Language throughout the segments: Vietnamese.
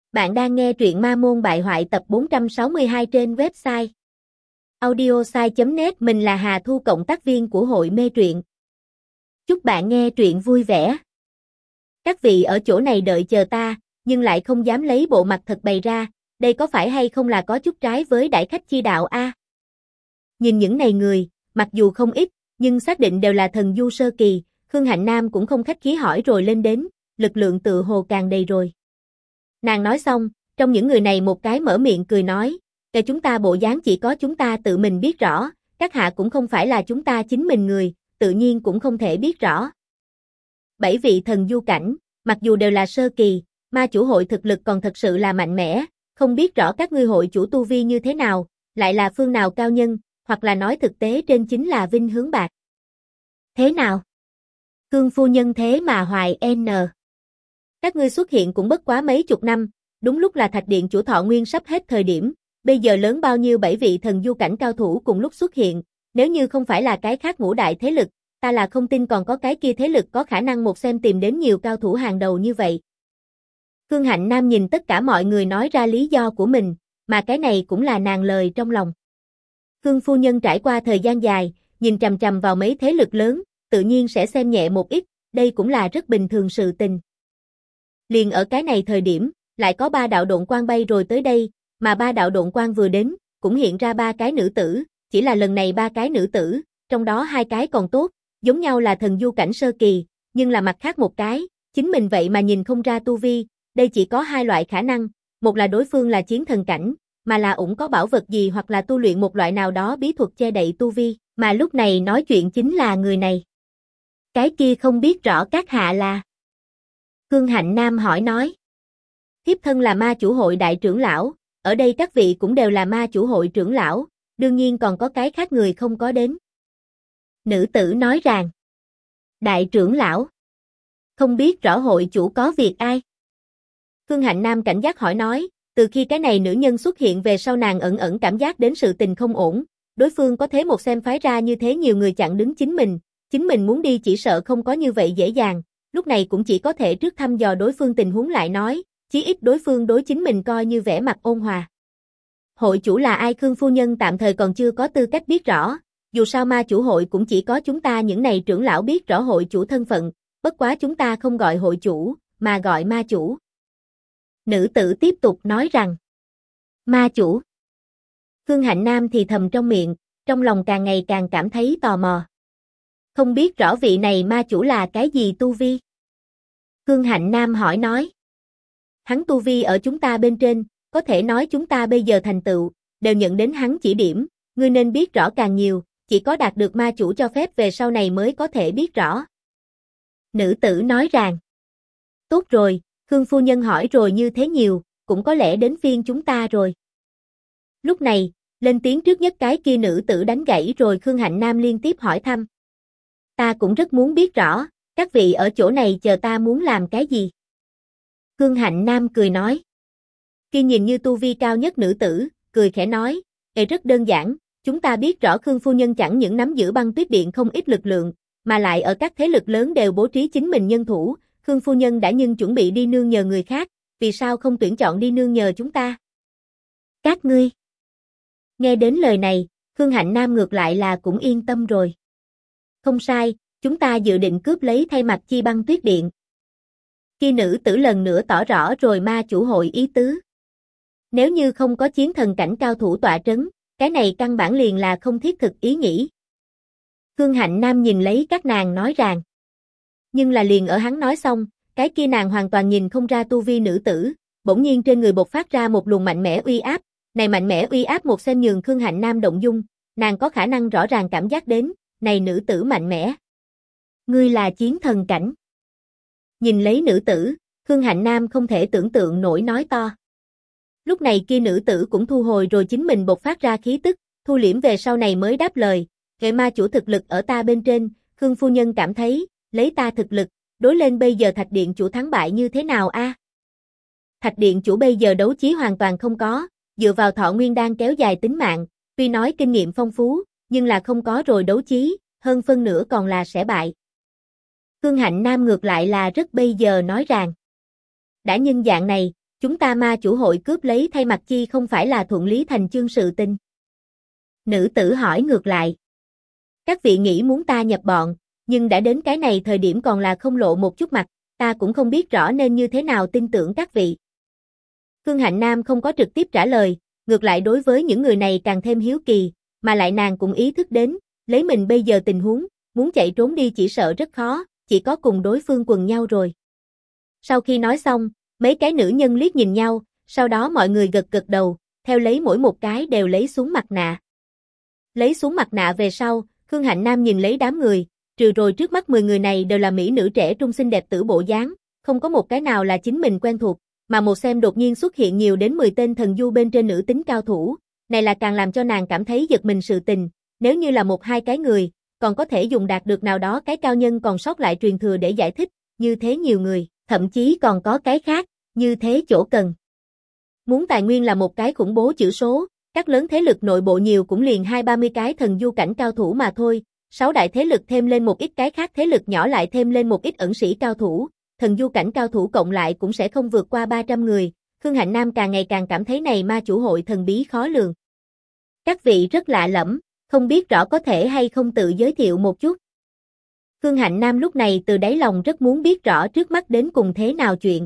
Bạn đang nghe truyện Ma Môn Bại Hoại tập 462 trên website audiosai.net. Mình là Hà Thu, cộng tác viên của hội mê truyện. Chúc bạn nghe truyện vui vẻ. Các vị ở chỗ này đợi chờ ta, nhưng lại không dám lấy bộ mặt thật bày ra, đây có phải hay không là có chút trái với đại khách chi đạo a? Nhìn những này người, mặc dù không ít, nhưng xác định đều là thần du sơ kỳ, Khương Hạnh Nam cũng không khách khí hỏi rồi lên đến, lực lượng tự hồ càng đầy rồi. Nàng nói xong, trong những người này một cái mở miệng cười nói, cái chúng ta bộ dáng chỉ có chúng ta tự mình biết rõ, các hạ cũng không phải là chúng ta chính mình người, tự nhiên cũng không thể biết rõ. 7 vị thần du cảnh, mặc dù đều là sơ kỳ, ma chủ hội thực lực còn thật sự là mạnh mẽ, không biết rõ các ngươi hội chủ tu vi như thế nào, lại là phương nào cao nhân, hoặc là nói thực tế trên chính là vinh hướng bạc. Thế nào? Khương phu nhân thế mà hoài n. Các ngươi xuất hiện cũng bất quá mấy chục năm, đúng lúc là thạch điện chủ thọ nguyên sắp hết thời điểm, bây giờ lớn bao nhiêu 7 vị thần du cảnh cao thủ cùng lúc xuất hiện, nếu như không phải là cái khác ngũ đại thế lực, ta là không tin còn có cái kia thế lực có khả năng một xem tìm đến nhiều cao thủ hàng đầu như vậy. Khương Hạnh Nam nhìn tất cả mọi người nói ra lý do của mình, mà cái này cũng là nàng lời trong lòng. Khương phu nhân trải qua thời gian dài, nhìn chằm chằm vào mấy thế lực lớn, tự nhiên sẽ xem nhẹ một ít, đây cũng là rất bình thường sự tình. Liền ở cái này thời điểm, lại có 3 đạo độn quang bay rồi tới đây, mà 3 đạo độn quang vừa đến, cũng hiện ra 3 cái nữ tử, chỉ là lần này 3 cái nữ tử, trong đó 2 cái còn tốt, giống nhau là thần du cảnh sơ kỳ, nhưng là mặt khác một cái, chính mình vậy mà nhìn không ra tu vi, đây chỉ có 2 loại khả năng, một là đối phương là chiến thần cảnh, mà là ủng có bảo vật gì hoặc là tu luyện một loại nào đó bí thuật che đậy tu vi, mà lúc này nói chuyện chính là người này. Cái kia không biết rõ các hạ là? Khương Hạnh Nam hỏi nói. Thiếp thân là ma chủ hội đại trưởng lão, ở đây các vị cũng đều là ma chủ hội trưởng lão, đương nhiên còn có cái khác người không có đến. Nữ tử nói rằng, đại trưởng lão, không biết rõ hội chủ có việc ai? Khương Hạnh Nam cảnh giác hỏi nói, từ khi cái này nữ nhân xuất hiện về sau nàng ẩn ẩn cảm giác đến sự tình không ổn, đối phương có thế một xem phái ra như thế nhiều người chặn đứng chính mình muốn đi chỉ sợ không có như vậy dễ dàng, lúc này cũng chỉ có thể trước thăm dò đối phương tình huống lại nói, chí ít đối phương đối chính mình coi như vẻ mặt ôn hòa. Hội chủ là ai? Khương phu nhân tạm thời còn chưa có tư cách biết rõ, dù sao ma chủ hội cũng chỉ có chúng ta những này trưởng lão biết rõ hội chủ thân phận, bất quá chúng ta không gọi hội chủ, mà gọi ma chủ. Nữ tử tiếp tục nói rằng, ma chủ. Khương Hạnh Nam thì thầm trong miệng, trong lòng càng ngày càng cảm thấy tò mò. Không biết rõ vị này ma chủ là cái gì tu vi? Khương Hạnh Nam hỏi nói. Hắn tu vi ở chúng ta bên trên, có thể nói chúng ta bây giờ thành tựu, đều nhận đến hắn chỉ điểm, ngươi nên biết rõ càng nhiều, chỉ có đạt được ma chủ cho phép về sau này mới có thể biết rõ. Nữ tử nói rằng, tốt rồi, Khương phu nhân hỏi rồi như thế nhiều, cũng có lẽ đến phiên chúng ta rồi. Lúc này, lên tiếng trước nhất cái kia nữ tử đánh gãy rồi Khương Hạnh Nam liên tiếp hỏi thăm. Ta cũng rất muốn biết rõ, các vị ở chỗ này chờ ta muốn làm cái gì? Khương Hạnh Nam cười nói. Kia nhìn như tu vi cao nhất nữ tử, cười khẽ nói, rất đơn giản, chúng ta biết rõ Khương phu nhân chẳng những nắm giữ băng tuyết điện không ít lực lượng, mà lại ở các thế lực lớn đều bố trí chính mình nhân thủ, Khương phu nhân đã nhưng chuẩn bị đi nương nhờ người khác, vì sao không tuyển chọn đi nương nhờ chúng ta? Các ngươi. Nghe đến lời này, Khương Hạnh Nam ngược lại là cũng yên tâm rồi. Không sai, chúng ta dự định cướp lấy thay mặt chi băng tuyết điện. Khi nữ tử lần nữa tỏ rõ rồi ma chủ hội ý tứ. Nếu như không có chiến thần cảnh cao thủ tọa trấn, cái này căn bản liền là không thiết thực ý nghĩ. Khương Hạnh Nam nhìn lấy các nàng nói rằng. Nhưng là liền ở hắn nói xong, cái kia nàng hoàn toàn nhìn không ra tu vi nữ tử, bỗng nhiên trên người bộc phát ra một luồng mạnh mẽ uy áp, này mạnh mẽ uy áp một xem nhường Khương Hạnh Nam động dung, nàng có khả năng rõ ràng cảm giác đến, này nữ tử mạnh mẽ. Ngươi là chiến thần cảnh. Nhìn lấy nữ tử, Khương Hạnh Nam không thể tưởng tượng nổi nói to. Lúc này kia nữ tử cũng thu hồi rồi chính mình bộc phát ra khí tức, thu liễm về sau này mới đáp lời, kệ ma chủ thực lực ở ta bên trên, Khương phu nhân cảm thấy, lấy ta thực lực, đối lên bây giờ thạch điện chủ thắng bại như thế nào a? Thạch điện chủ bây giờ đấu chí hoàn toàn không có, dựa vào thọ nguyên đan kéo dài tính mạng, tuy nói kinh nghiệm phong phú, nhưng là không có rồi đấu chí, hơn phân nửa còn là sẽ bại. Khương Hạnh Nam ngược lại là rất bây giờ nói rằng, đã nhân dạng này, chúng ta ma chủ hội cướp lấy thay mặt chi không phải là thuận lý thành chương sự tình. Nữ tử hỏi ngược lại. Các vị nghĩ muốn ta nhập bọn, nhưng đã đến cái này thời điểm còn là không lộ một chút mặt, ta cũng không biết rõ nên như thế nào tin tưởng các vị. Khương Hạnh Nam không có trực tiếp trả lời, ngược lại đối với những người này càng thêm hiếu kỳ, mà lại nàng cũng ý thức đến, lấy mình bây giờ tình huống, muốn chạy trốn đi chỉ sợ rất khó, chỉ có cùng đối phương quần nhau rồi. Sau khi nói xong, mấy cái nữ nhân liếc nhìn nhau, sau đó mọi người gật gật đầu, theo lấy mỗi một cái đều lấy xuống mặt nạ. Lấy xuống mặt nạ về sau, Khương Hạnh Nam nhìn lấy đám người, trừ rồi trước mắt 10 người này đều là mỹ nữ trẻ trung xinh đẹp tử bộ dáng, không có một cái nào là chính mình quen thuộc, mà một xem đột nhiên xuất hiện nhiều đến 10 tên thần du bên trên nữ tính cao thủ, này là càng làm cho nàng cảm thấy giật mình sự tình, nếu như là một hai cái người, còn có thể dùng đạt được nào đó cái cao nhân còn sót lại truyền thừa để giải thích, như thế nhiều người, thậm chí còn có cái khác, như thế chỗ cần. Muốn tài nguyên là một cái khủng bố chữ số, các lớn thế lực nội bộ nhiều cũng liền 20-30 cái thần du cảnh cao thủ mà thôi, 6 đại thế lực thêm lên một ít cái khác thế lực nhỏ lại thêm lên một ít ẩn sĩ cao thủ, thần du cảnh cao thủ cộng lại cũng sẽ không vượt qua 300 người, Khương Hạnh Nam càng ngày càng cảm thấy này ma chủ hội thần bí khó lường. Các vị rất lạ lẫm, không biết rõ có thể hay không tự giới thiệu một chút. Khương Hạnh Nam lúc này từ đáy lòng rất muốn biết rõ trước mắt đến cùng thế nào chuyện.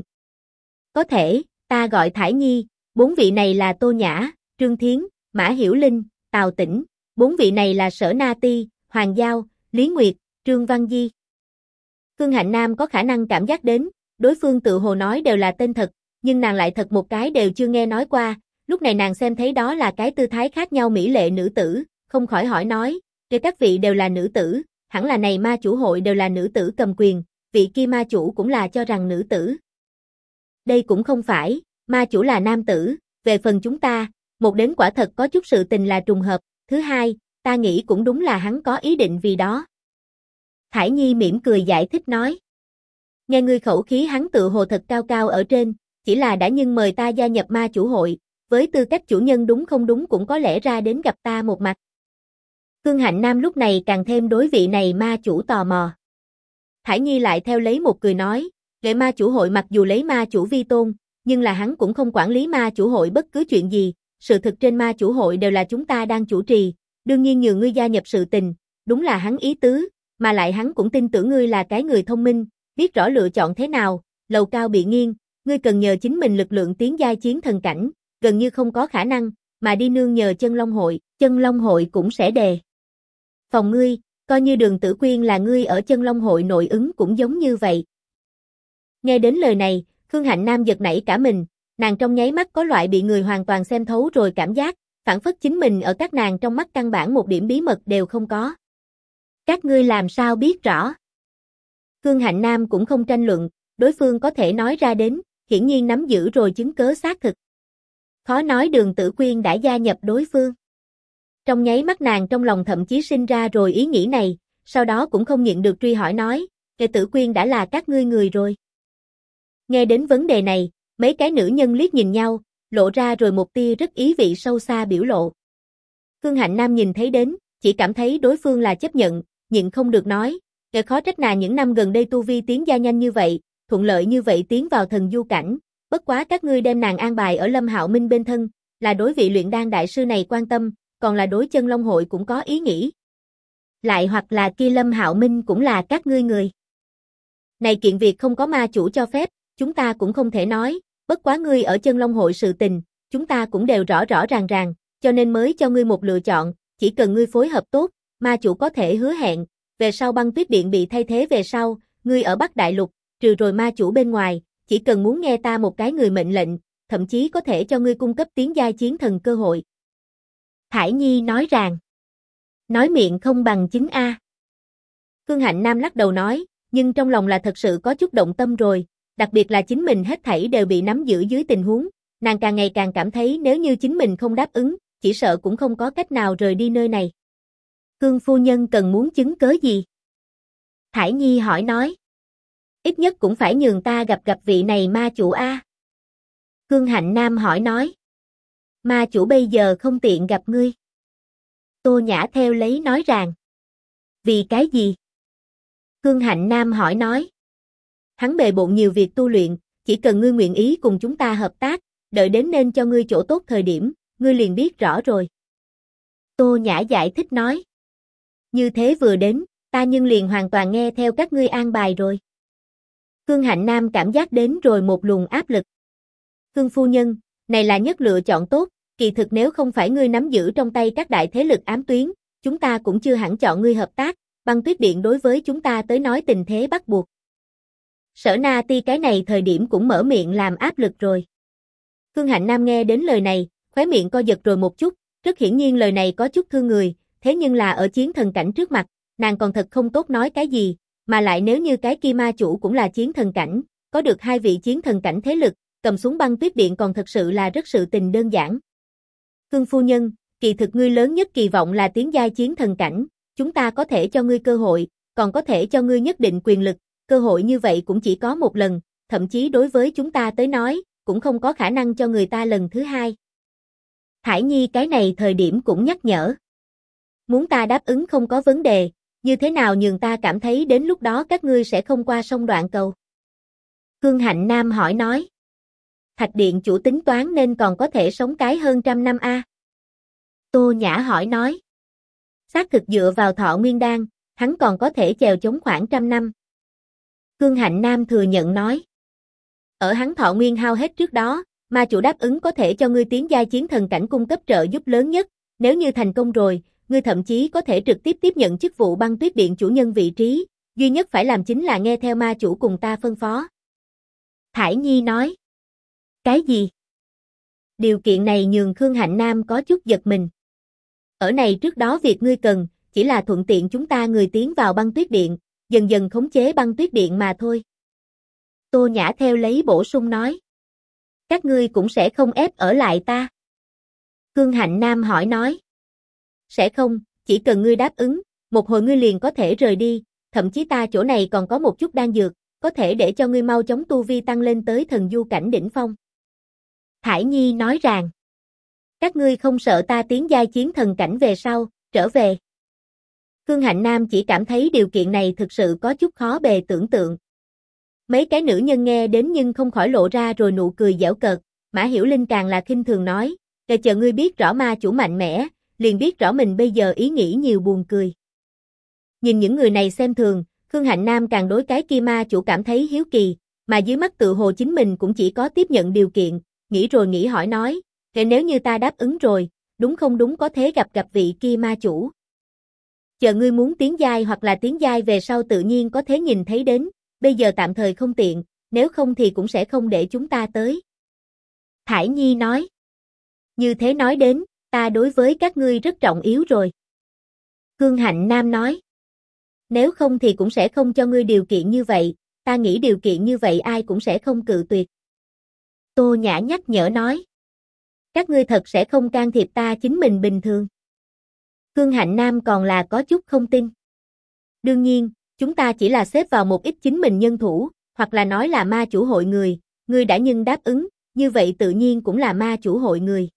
Có thể, ta gọi Thải Nhi, 4 vị này là Tô Nhã, Trương Thiến, Mã Hiểu Linh, Tào Tĩnh, 4 vị này là Sở Na Ti, Hoàng Giao, Lý Nguyệt, Trương Văn Di. Khương Hạnh Nam có khả năng cảm giác đến, đối phương tự hồ nói đều là tên thật, nhưng nàng lại thật một cái đều chưa nghe nói qua, lúc này nàng xem thấy đó là cái tư thái khác nhau mỹ lệ nữ tử, không khỏi hỏi nói, kể các vị đều là nữ tử, hẳn là này ma chủ hội đều là nữ tử cầm quyền, vị kia ma chủ cũng là cho rằng nữ tử. Đây cũng không phải, ma chủ là nam tử, về phần chúng ta, một đến quả thật có chút sự tình là trùng hợp, thứ hai, ta nghĩ cũng đúng là hắn có ý định vì đó. Thải Nhi mỉm cười giải thích nói. Nghe ngươi khẩu khí hắn tự hồ thật cao cao ở trên, chỉ là đã nhưng mời ta gia nhập ma chủ hội, với tư cách chủ nhân đúng không đúng cũng có lẽ ra đến gặp ta một mặt. Khương Hạnh Nam lúc này càng thêm đối vị này ma chủ tò mò. Thải Nhi lại theo lấy một cười nói, Lệ ma chủ hội mặc dù lấy ma chủ vi tôn, nhưng là hắn cũng không quản lý ma chủ hội bất cứ chuyện gì, sự thực trên ma chủ hội đều là chúng ta đang chủ trì, đương nhiên nhờ ngươi gia nhập sự tình, đúng là hắn ý tứ, mà lại hắn cũng tin tưởng ngươi là cái người thông minh, biết rõ lựa chọn thế nào, lầu cao bị nghiêng, ngươi cần nhờ chính mình lực lượng tiến giai chiến thần cảnh, gần như không có khả năng, mà đi nương nhờ chân long hội cũng sẽ đề phòng ngươi, coi như Đường Tử Quyên là ngươi ở chân long hội nội ứng cũng giống như vậy. Nghe đến lời này, Khương Hạnh Nam giật nảy cả mình, nàng trong nháy mắt có loại bị người hoàn toàn xem thấu rồi cảm giác, phản phất chính mình ở các nàng trong mắt căn bản một điểm bí mật đều không có. Các ngươi làm sao biết rõ? Khương Hạnh Nam cũng không tranh luận, đối phương có thể nói ra đến, hiển nhiên nắm giữ rồi chứng cớ xác thực. Khó nói Đường Tử Quyên đã gia nhập đối phương. Trong nháy mắt nàng trong lòng thậm chí sinh ra rồi ý nghĩ này, sau đó cũng không nhịn được truy hỏi nói, Kệ Tử Quyên đã là các ngươi người rồi. Nghe đến vấn đề này, mấy cái nữ nhân liếc nhìn nhau, lộ ra rồi một tia rất ý vị sâu xa biểu lộ. Khương Hạnh Nam nhìn thấy đến, chỉ cảm thấy đối phương là chấp nhận, nhịn không được nói, Kệ khó trách nàng những năm gần đây tu vi tiến gia nhanh như vậy, thuận lợi như vậy tiến vào thần du cảnh, bất quá các ngươi đem nàng an bài ở Lâm Hạo Minh bên thân, là đối vị luyện đan đại sư này quan tâm, còn là đối chân long hội cũng có ý nghĩ. Lại hoặc là kia Lâm Hạo Minh cũng là các ngươi người. Này kiện việc không có ma chủ cho phép, chúng ta cũng không thể nói, bất quá ngươi ở chân long hội sự tình, chúng ta cũng đều rõ rõ ràng, cho nên mới cho ngươi một lựa chọn, chỉ cần ngươi phối hợp tốt, ma chủ có thể hứa hẹn, về sau băng tuyết điện bị thay thế về sau, ngươi ở Bắc Đại Lục, trừ rồi ma chủ bên ngoài, chỉ cần muốn nghe ta một cái người mệnh lệnh, thậm chí có thể cho ngươi cung cấp tiến giai chiến thần cơ hội. Thải Nhi nói rằng, nói miệng không bằng chứng a. Khương Hạnh Nam lắc đầu nói, nhưng trong lòng là thật sự có chút động tâm rồi, đặc biệt là chính mình hết thảy đều bị nắm giữ dưới tình huống, nàng càng ngày càng cảm thấy nếu như chính mình không đáp ứng, chỉ sợ cũng không có cách nào rời đi nơi này. Khương phu nhân cần muốn chứng cớ gì? Thải Nhi hỏi nói. Ít nhất cũng phải nhường ta gặp vị này ma chủ a. Khương Hạnh Nam hỏi nói. Ma chủ bây giờ không tiện gặp ngươi. Tô Nhã theo lấy nói rằng. Vì cái gì? Khương Hạnh Nam hỏi nói. Hắn bề bộn nhiều việc tu luyện, chỉ cần ngươi nguyện ý cùng chúng ta hợp tác, đợi đến nên cho ngươi chỗ tốt thời điểm, ngươi liền biết rõ rồi. Tô Nhã giải thích nói. Như thế vừa đến, ta nhưng liền hoàn toàn nghe theo các ngươi an bài rồi. Khương Hạnh Nam cảm giác đến rồi một luồng áp lực. Khương phu nhân, này là nhất lựa chọn tốt, kỳ thực nếu không phải ngươi nắm giữ trong tay các đại thế lực ám tuyến, chúng ta cũng chưa hẳn chọn ngươi hợp tác, Băng Tuyết Điện đối với chúng ta tới nói tình thế bắt buộc. Sở Na Ti cái này thời điểm cũng mở miệng làm áp lực rồi. Khương Hạnh Nam nghe đến lời này, khóe miệng co giật rồi một chút, rất hiển nhiên lời này có chút thương người, thế nhưng là ở chiến thần cảnh trước mặt, nàng còn thật không tốt nói cái gì, mà lại nếu như cái kia ma chủ cũng là chiến thần cảnh, có được 2 vị chiến thần cảnh thế lực, cầm xuống Băng Tuyết Điện còn thật sự là rất sự tình đơn giản. Khương phu nhân, kỳ thực ngươi lớn nhất kỳ vọng là tiến giai chiến thần cảnh, chúng ta có thể cho ngươi cơ hội, còn có thể cho ngươi nhất định quyền lực, cơ hội như vậy cũng chỉ có một lần, thậm chí đối với chúng ta tới nói, cũng không có khả năng cho người ta lần thứ hai. Thải Nhi cái này thời điểm cũng nhắc nhở. Muốn ta đáp ứng không có vấn đề, như thế nào nhường ta cảm thấy đến lúc đó các ngươi sẽ không qua sông đoạn cầu. Khương Hạnh Nam hỏi nói. Thạch Điện chủ tính toán nên còn có thể sống cái hơn 100 năm a. Tô Nhã hỏi nói. Xác thực dựa vào thọ nguyên đan, hắn còn có thể chèo chống khoảng 100 năm. Khương Hạnh Nam thừa nhận nói. Ở hắn thọ nguyên hao hết trước đó, ma chủ đáp ứng có thể cho ngươi tiến giai chiến thần cảnh cung cấp trợ giúp lớn nhất, nếu như thành công rồi, ngươi thậm chí có thể trực tiếp tiếp nhận chức vụ Băng Tuyết Điện chủ nhân vị trí, duy nhất phải làm chính là nghe theo ma chủ cùng ta phân phó. Thải Nhi nói. Cái gì? Điều kiện này nhường Khương Hạnh Nam có chút giật mình. Ở này trước đó việc ngươi cần, chỉ là thuận tiện chúng ta người tiến vào Băng Tuyết Điện, dần dần khống chế Băng Tuyết Điện mà thôi. Tô Nhã theo lấy bổ sung nói. Các ngươi cũng sẽ không ép ở lại ta. Khương Hạnh Nam hỏi nói. Sẽ không, chỉ cần ngươi đáp ứng, một hồi ngươi liền có thể rời đi, thậm chí ta chỗ này còn có một chút đan dược, có thể để cho ngươi mau chóng tu vi tăng lên tới thần du cảnh đỉnh phong. Thải Nhi nói rằng, các ngươi không sợ ta tiến giai chiến thần cảnh về sau, trở về. Khương Hạnh Nam chỉ cảm thấy điều kiện này thực sự có chút khó bề tưởng tượng. Mấy cái nữ nhân nghe đến nhưng không khỏi lộ ra rồi nụ cười giễu cợt, Mã Hiểu Linh càng là khinh thường nói, để chờ ngươi biết rõ ma chủ mạnh mẽ, liền biết rõ mình bây giờ ý nghĩ nhiều buồn cười. Nhìn những người này xem thường, Khương Hạnh Nam càng đối cái kia ma chủ cảm thấy hiếu kỳ, mà dưới mắt tự hồ chính mình cũng chỉ có tiếp nhận điều kiện, nghĩ rồi nghĩ hỏi nói, nếu như ta đáp ứng rồi, đúng không đúng có thế gặp vị kia ma chủ. Chờ ngươi muốn tiến giai hoặc là tiến giai về sau tự nhiên có thế nhìn thấy đến, bây giờ tạm thời không tiện, nếu không thì cũng sẽ không để chúng ta tới. Thải Nhi nói, như thế nói đến, ta đối với các ngươi rất trọng yếu rồi. Khương Hạnh Nam nói, nếu không thì cũng sẽ không cho ngươi điều kiện như vậy, ta nghĩ điều kiện như vậy ai cũng sẽ không cự tuyệt. Tô Nhã nhắc nhở nói, các ngươi thật sẽ không can thiệp ta chính mình bình thường. Khương Hạnh Nam còn là có chút không tin. Đương nhiên, chúng ta chỉ là xếp vào một ít chính mình nhân thủ, hoặc là nói là ma chủ hội người, ngươi đã nhưng đáp ứng, như vậy tự nhiên cũng là ma chủ hội người.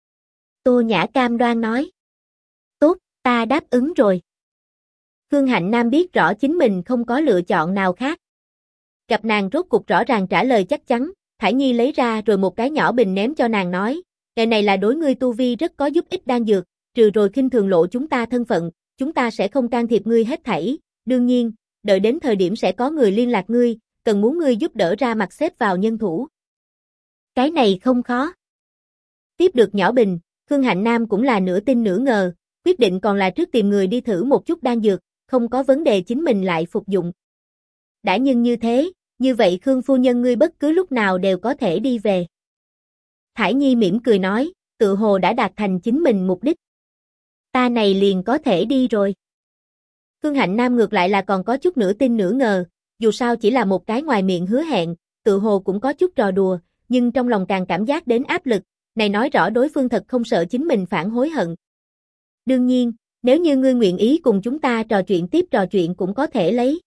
Tô Nhã cam đoan nói. Tốt, ta đáp ứng rồi. Khương Hạnh Nam biết rõ chính mình không có lựa chọn nào khác. Gặp nàng rốt cục rõ ràng trả lời chắc chắn, Thải Nhi lấy ra rồi một cái nhỏ bình ném cho nàng nói, cái này là đối ngươi tu vi rất có giúp ích đan dược, trừ rồi khinh thường lộ chúng ta thân phận, chúng ta sẽ không can thiệp ngươi hết thảy, đương nhiên, đợi đến thời điểm sẽ có người liên lạc ngươi, cần muốn ngươi giúp đỡ ra mặt xếp vào nhân thủ. Cái này không khó. Tiếp được nhỏ bình, Khương Hạnh Nam cũng là nửa tin nửa ngờ, quyết định còn là trước tìm người đi thử một chút đan dược, không có vấn đề chính mình lại phục dụng. Đã nhưng như thế, như vậy Khương phu nhân ngươi bất cứ lúc nào đều có thể đi về. Thải Nhi mỉm cười nói, tự hồ đã đạt thành chính mình mục đích. Ta này liền có thể đi rồi. Khương Hạnh Nam ngược lại là còn có chút nửa tin nửa ngờ, dù sao chỉ là một cái ngoài miệng hứa hẹn, tự hồ cũng có chút trò đùa, nhưng trong lòng càng cảm giác đến áp lực, này nói rõ đối phương thật không sợ chính mình phản hối hận. Đương nhiên, nếu như ngươi nguyện ý cùng chúng ta trò chuyện cũng có thể lấy.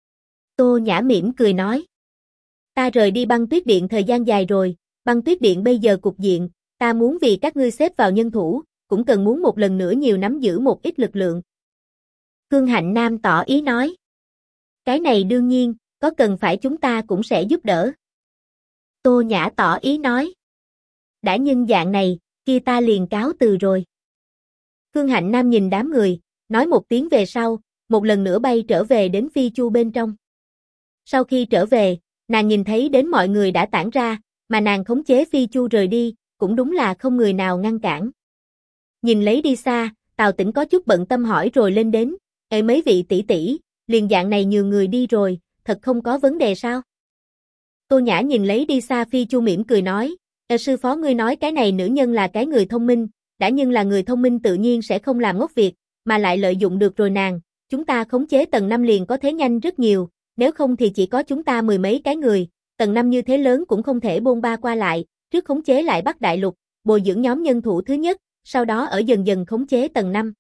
Tô Nhã mỉm cười nói. Ta rời đi Băng Tuyết Điện thời gian dài rồi, Băng Tuyết Điện bây giờ cục diện, ta muốn vì các ngươi xếp vào nhân thủ, cũng cần muốn một lần nữa nhiều nắm giữ một ít lực lượng. Khương Hạnh Nam tỏ ý nói. Cái này đương nhiên, có cần phải chúng ta cũng sẽ giúp đỡ. Tô Nhã tỏ ý nói. Đã nhân dạng này, kia ta liền cáo từ rồi. Khương Hạnh Nam nhìn đám người, nói một tiếng về sau, một lần nữa bay trở về đến phi chu bên trong. Sau khi trở về, nàng nhìn thấy đến mọi người đã tản ra, mà nàng khống chế phi chu rời đi, cũng đúng là không người nào ngăn cản. Nhìn lấy đi xa, Tào Tĩnh có chút bận tâm hỏi rồi lên đến, "Ê mấy vị tỷ tỷ, liền dạng này nhường người đi rồi, thật không có vấn đề sao?" Tô Nhã nhìn lấy đi xa phi chu mỉm cười nói, sư phó ngươi nói cái này nữ nhân là cái người thông minh, đã nhưng là người thông minh tự nhiên sẽ không làm ngốc việc, mà lại lợi dụng được rồi nàng, chúng ta khống chế tầng 5 liền có thế nhanh rất nhiều, nếu không thì chỉ có chúng ta mười mấy cái người, tầng 5 như thế lớn cũng không thể bôn ba qua lại, trước khống chế lại Bắc Đại Lục, bồi dưỡng nhóm nhân thủ thứ nhất, sau đó ở dần dần khống chế tầng 5.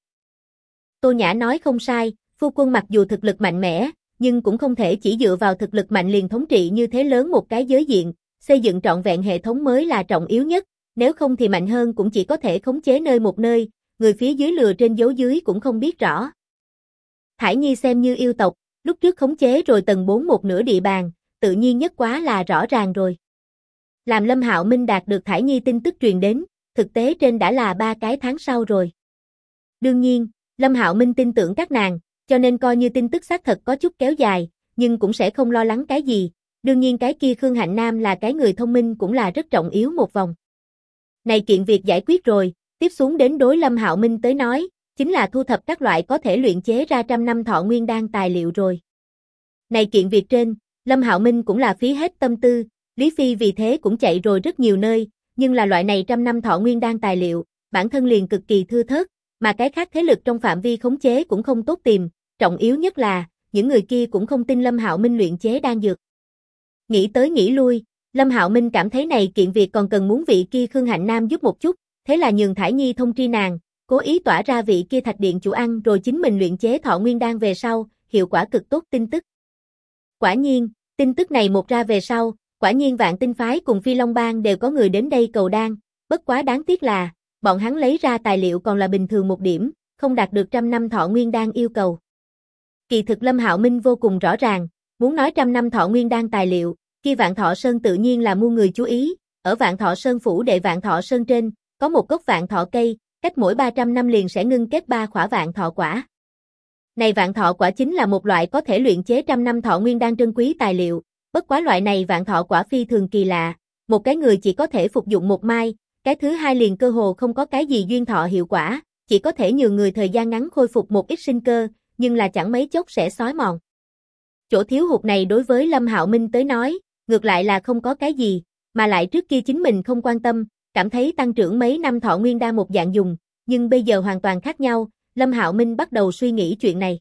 Tô Nhã nói không sai, phu quân mặc dù thực lực mạnh mẽ, nhưng cũng không thể chỉ dựa vào thực lực mạnh liền thống trị như thế lớn một cái giới diện, xây dựng trọn vẹn hệ thống mới là trọng yếu nhất, nếu không thì mạnh hơn cũng chỉ có thể khống chế nơi một nơi, người phía dưới lừa trên giấu dưới cũng không biết rõ. Thải Nhi xem như yêu tộc, lúc trước khống chế rồi tầng 4 một nửa địa bàn, tự nhiên nhất quá là rõ ràng rồi. Làm Lâm Hạo Minh đạt được Thải Nhi tin tức truyền đến, thực tế trên đã là 3 cái tháng sau rồi. Đương nhiên, Lâm Hạo Minh tin tưởng các nàng, cho nên coi như tin tức xác thật có chút kéo dài, nhưng cũng sẽ không lo lắng cái gì. Đương nhiên cái kia Khương Hạnh Nam là cái người thông minh cũng là rất trọng yếu một vòng. Này kiện việc giải quyết rồi, tiếp xuống đến đối Lâm Hạo Minh tới nói, chính là thu thập các loại có thể luyện chế ra 100 năm thọ nguyên đan tài liệu rồi. Này kiện việc trên, Lâm Hạo Minh cũng là phí hết tâm tư, Lý Phi vì thế cũng chạy rồi rất nhiều nơi, nhưng là loại này 100 năm thọ nguyên đan tài liệu, bản thân liền cực kỳ thưa thớt, mà cái khác thế lực trong phạm vi khống chế cũng không tốt tìm, trọng yếu nhất là, những người kia cũng không tin Lâm Hạo Minh luyện chế đan dược. Nghĩ tới nghĩ lui, Lâm Hạo Minh cảm thấy này kiện việc còn cần muốn vị kia Khương Hạnh Nam giúp một chút, thế là nhường Thải Nhi thông tri nàng, cố ý tỏa ra vị kia thạch điện chủ ăn rồi chính mình luyện chế thọ nguyên đan về sau, hiệu quả cực tốt tin tức. Quả nhiên, tin tức này một ra về sau, quả nhiên Vạn Tinh phái cùng Phi Long bang đều có người đến đây cầu đan, bất quá đáng tiếc là, bọn hắn lấy ra tài liệu còn là bình thường một điểm, không đạt được 100 năm thọ nguyên đan yêu cầu. Kỳ thực Lâm Hạo Minh vô cùng rõ ràng, muốn nói 100 năm thọ nguyên đan tài liệu, kia Vạn Thọ Sơn tự nhiên là muôn người chú ý, ở Vạn Thọ Sơn phủ đệ Vạn Thọ Sơn trên, có một gốc Vạn Thọ cây, cách mỗi 300 năm liền sẽ ngưng kết 3 khỏa Vạn Thọ quả. Này Vạn Thọ quả chính là một loại có thể luyện chế 100 năm thọ nguyên đan trân quý tài liệu, bất quá loại này Vạn Thọ quả phi thường kỳ lạ, một cái người chỉ có thể phục dụng một mai, cái thứ hai liền cơ hồ không có cái gì duyên thọ hiệu quả, chỉ có thể nhường người thời gian ngắn khôi phục một ít sinh cơ, nhưng là chẳng mấy chốc sẽ xói mòn. Chỗ thiếu hụt này đối với Lâm Hạo Minh tới nói, ngược lại là không có cái gì, mà lại trước kia chính mình không quan tâm, cảm thấy tăng trưởng mấy năm thọ nguyên đan một dạng dùng, nhưng bây giờ hoàn toàn khác nhau, Lâm Hạo Minh bắt đầu suy nghĩ chuyện này.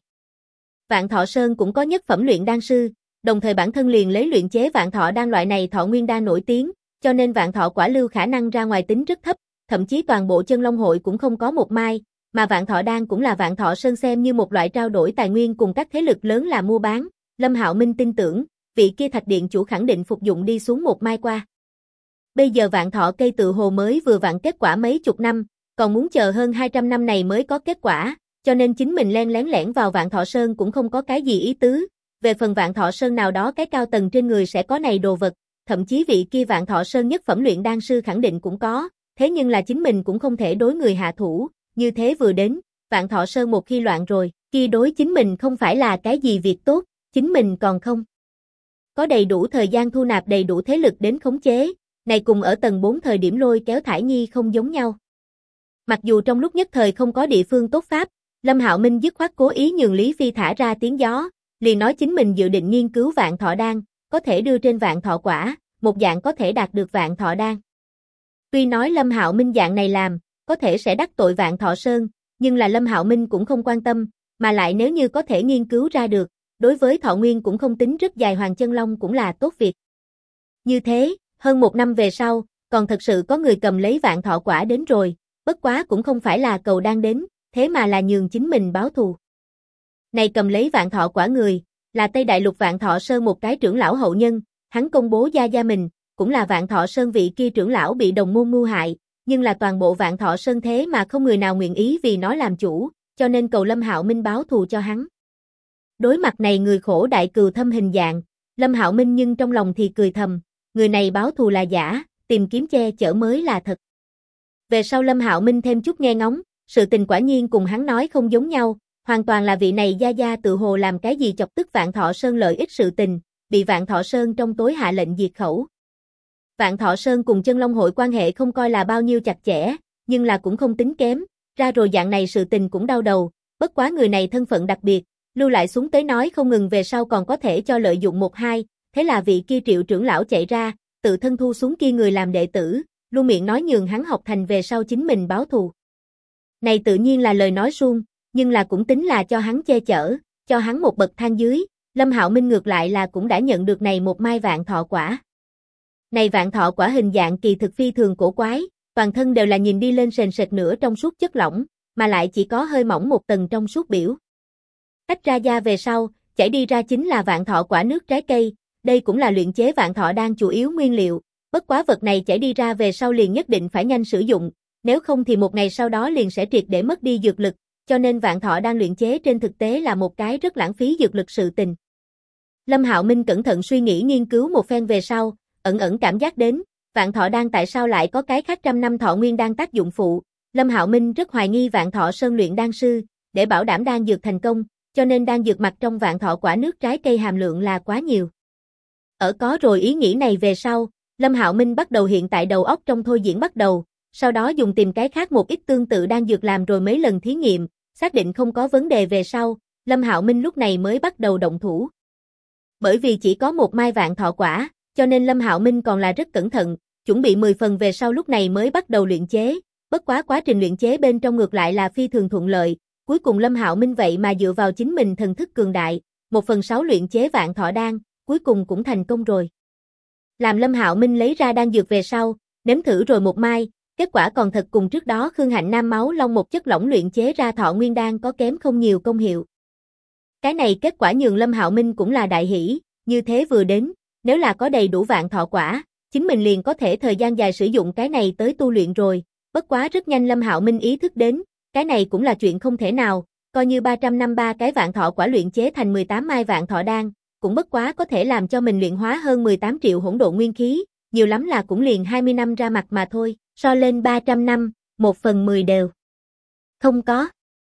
Vạn Thọ Sơn cũng có nhất phẩm luyện đan sư, đồng thời bản thân liền lấy luyện chế Vạn Thọ đan loại này thọ nguyên đan nổi tiếng, cho nên Vạn Thọ quả lưu khả năng ra ngoài tính rất thấp, thậm chí toàn bộ Chân Long hội cũng không có một mai, mà Vạn Thọ đan cũng là Vạn Thọ Sơn xem như một loại trao đổi tài nguyên cùng các thế lực lớn là mua bán, Lâm Hạo Minh tin tưởng, vị kia thạch điện chủ khẳng định phục dụng đi xuống một mai qua. Bây giờ Vạn Thọ cây tự hồ mới vừa vặn kết quả mấy chục năm, còn muốn chờ hơn 200 năm này mới có kết quả, cho nên chính mình len lén lẻn vào Vạn Thọ Sơn cũng không có cái gì ý tứ, về phần Vạn Thọ Sơn nào đó cái cao tầng trên người sẽ có này đồ vật, thậm chí vị kia Vạn Thọ Sơn nhất phẩm luyện đan sư khẳng định cũng có, thế nhưng là chính mình cũng không thể đối người hạ thủ, như thế vừa đến, Vạn Thọ Sơn một khi loạn rồi, kia đối chính mình không phải là cái gì việc tốt, chính mình còn không có đầy đủ thời gian thu nạp đầy đủ thế lực đến khống chế, này cùng ở tầng 4 thời điểm lôi kéo Thải Nhi không giống nhau. Mặc dù trong lúc nhất thời không có địa phương tốt pháp, Lâm Hạo Minh dứt khoát cố ý nhường Lý Phi thả ra tiếng gió, liền nói chính mình dự định nghiên cứu Vạn Thọ đan, có thể đưa trên Vạn Thọ quả, một dạng có thể đạt được Vạn Thọ đan. Tuy nói Lâm Hạo Minh dạng này làm, có thể sẽ đắc tội Vạn Thọ Sơn, nhưng là Lâm Hạo Minh cũng không quan tâm, mà lại nếu như có thể nghiên cứu ra được, đối với thọ nguyên cũng không tính rất dài Hoàng Chân Long cũng là tốt việc. Như thế, hơn một năm về sau, còn thật sự có người cầm lấy Vạn Thọ quả đến rồi, bất quá cũng không phải là cầu đang đến, thế mà là nhường chính mình báo thù. Này cầm lấy Vạn Thọ quả người, là Tây Đại Lục Vạn Thọ Sơn một cái trưởng lão hậu nhân, hắn công bố gia mình, cũng là Vạn Thọ Sơn vị kia trưởng lão bị đồng môn mưu hại, nhưng là toàn bộ Vạn Thọ Sơn thế mà không người nào nguyện ý vì nó làm chủ, cho nên cầu Lâm Hạo Minh báo thù cho hắn. Đối mặt này người khổ đại cừu thâm hình dạng, Lâm Hạo Minh nhưng trong lòng thì cười thầm, người này báo thù là giả, tìm kiếm che chở mới là thật. Về sau Lâm Hạo Minh thêm chút nghe ngóng, sự tình quả nhiên cùng hắn nói không giống nhau, hoàn toàn là vị này gia gia tự hồ làm cái gì chọc tức Vạn Thọ Sơn lợi ích sự tình, bị Vạn Thọ Sơn trong tối hạ lệnh diệt khẩu. Vạn Thọ Sơn cùng Chân Long hội quan hệ không coi là bao nhiêu chặt chẽ, nhưng là cũng không tính kém, ra rồi dạng này sự tình cũng đau đầu, bất quá người này thân phận đặc biệt, lưu lại xuống tới nói không ngừng về sau còn có thể cho lợi dụng một hai, thế là vị kia Triệu trưởng lão chạy ra, tự thân thu xuống kia người làm đệ tử, luôn miệng nói nhường hắn học thành về sau chính mình báo thù. Này tự nhiên là lời nói suông, nhưng là cũng tính là cho hắn che chở, cho hắn một bậc thang dưới, Lâm Hạo Minh ngược lại là cũng đã nhận được này một mai vạn thọ quả. Này vạn thọ quả hình dạng kỳ thực phi thường cổ quái, toàn thân đều là nhìn đi lên sền sệt nửa trong suốt chất lỏng, mà lại chỉ có hơi mỏng một tầng trong suốt biểu. Tách ra da về sau, chảy đi ra chính là vạn thọ quả nước trái cây, đây cũng là luyện chế vạn thọ đan chủ yếu nguyên liệu, bất quá vật này chảy đi ra về sau liền nhất định phải nhanh sử dụng, nếu không thì một ngày sau đó liền sẽ triệt để mất đi dược lực, cho nên vạn thọ đan luyện chế trên thực tế là một cái rất lãng phí dược lực sự tình. Lâm Hạo Minh cẩn thận suy nghĩ nghiên cứu một phen về sau, ẩn ẩn cảm giác đến, vạn thọ đan tại sao lại có cái khác trăm năm thọ nguyên đan tác dụng phụ, Lâm Hạo Minh rất hoài nghi Vạn Thọ Sơn luyện đan sư, để bảo đảm đan dược thành công, cho nên đan dược mặt trong vạn thọ quả nước trái cây hàm lượng là quá nhiều. Ở có rồi ý nghĩ này về sau, Lâm Hạo Minh bắt đầu hiện tại đầu óc trong thôi diễn bắt đầu, sau đó dùng tìm cái khác một ít tương tự đan dược làm rồi mấy lần thí nghiệm, xác định không có vấn đề về sau, Lâm Hạo Minh lúc này mới bắt đầu động thủ. Bởi vì chỉ có một mai vạn thọ quả, cho nên Lâm Hạo Minh còn là rất cẩn thận, chuẩn bị 10 phần về sau lúc này mới bắt đầu luyện chế, bất quá quá trình luyện chế bên trong ngược lại là phi thường thuận lợi, cuối cùng Lâm Hạo Minh vậy mà dựa vào chính mình thần thức cường đại, 1/6 luyện chế vạn thọ đan, cuối cùng cũng thành công rồi. Làm Lâm Hạo Minh lấy ra đan dược về sau, nếm thử rồi một mai, kết quả còn thật cùng trước đó Khương Hạnh Nam máu long một chất lỏng luyện chế ra thọ nguyên đan có kém không nhiều công hiệu. Cái này kết quả nhường Lâm Hạo Minh cũng là đại hỉ, như thế vừa đến, nếu là có đầy đủ vạn thọ quả, chính mình liền có thể thời gian dài sử dụng cái này tới tu luyện rồi, bất quá rất nhanh Lâm Hạo Minh ý thức đến, cái này cũng là chuyện không thể nào, coi như 353 cái vạn thọ quả luyện chế thành 18 mai vạn thọ đan, cũng bất quá có thể làm cho mình luyện hóa hơn 18 triệu hỗn độn nguyên khí, nhiều lắm là cũng liền 20 năm ra mặt mà thôi, so lên 300 năm, 1/10 đều không có.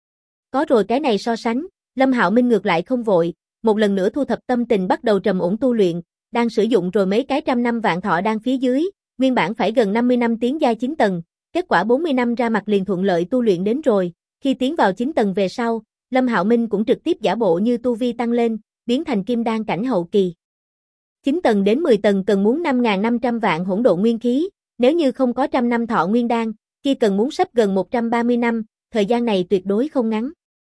Có rồi cái này so sánh, Lâm Hạo Minh ngược lại không vội, một lần nữa thu thập tâm tình bắt đầu trầm ổn tu luyện, đang sử dụng rồi mấy cái trăm năm vạn thọ đan phía dưới, nguyên bản phải gần 50 năm tiến giai 9 tầng, kết quả 40 năm ra mặt liền thuận lợi tu luyện đến rồi, khi tiến vào 9 tầng về sau, Lâm Hạo Minh cũng trực tiếp giả bộ như tu vi tăng lên, biến thành kim đan cảnh hậu kỳ. 9 tầng đến 10 tầng cần muốn 5.500 vạn hỗn độn nguyên khí, nếu như không có trăm năm thọ nguyên đan, kia cần muốn sắp gần 130 năm, thời gian này tuyệt đối không ngắn.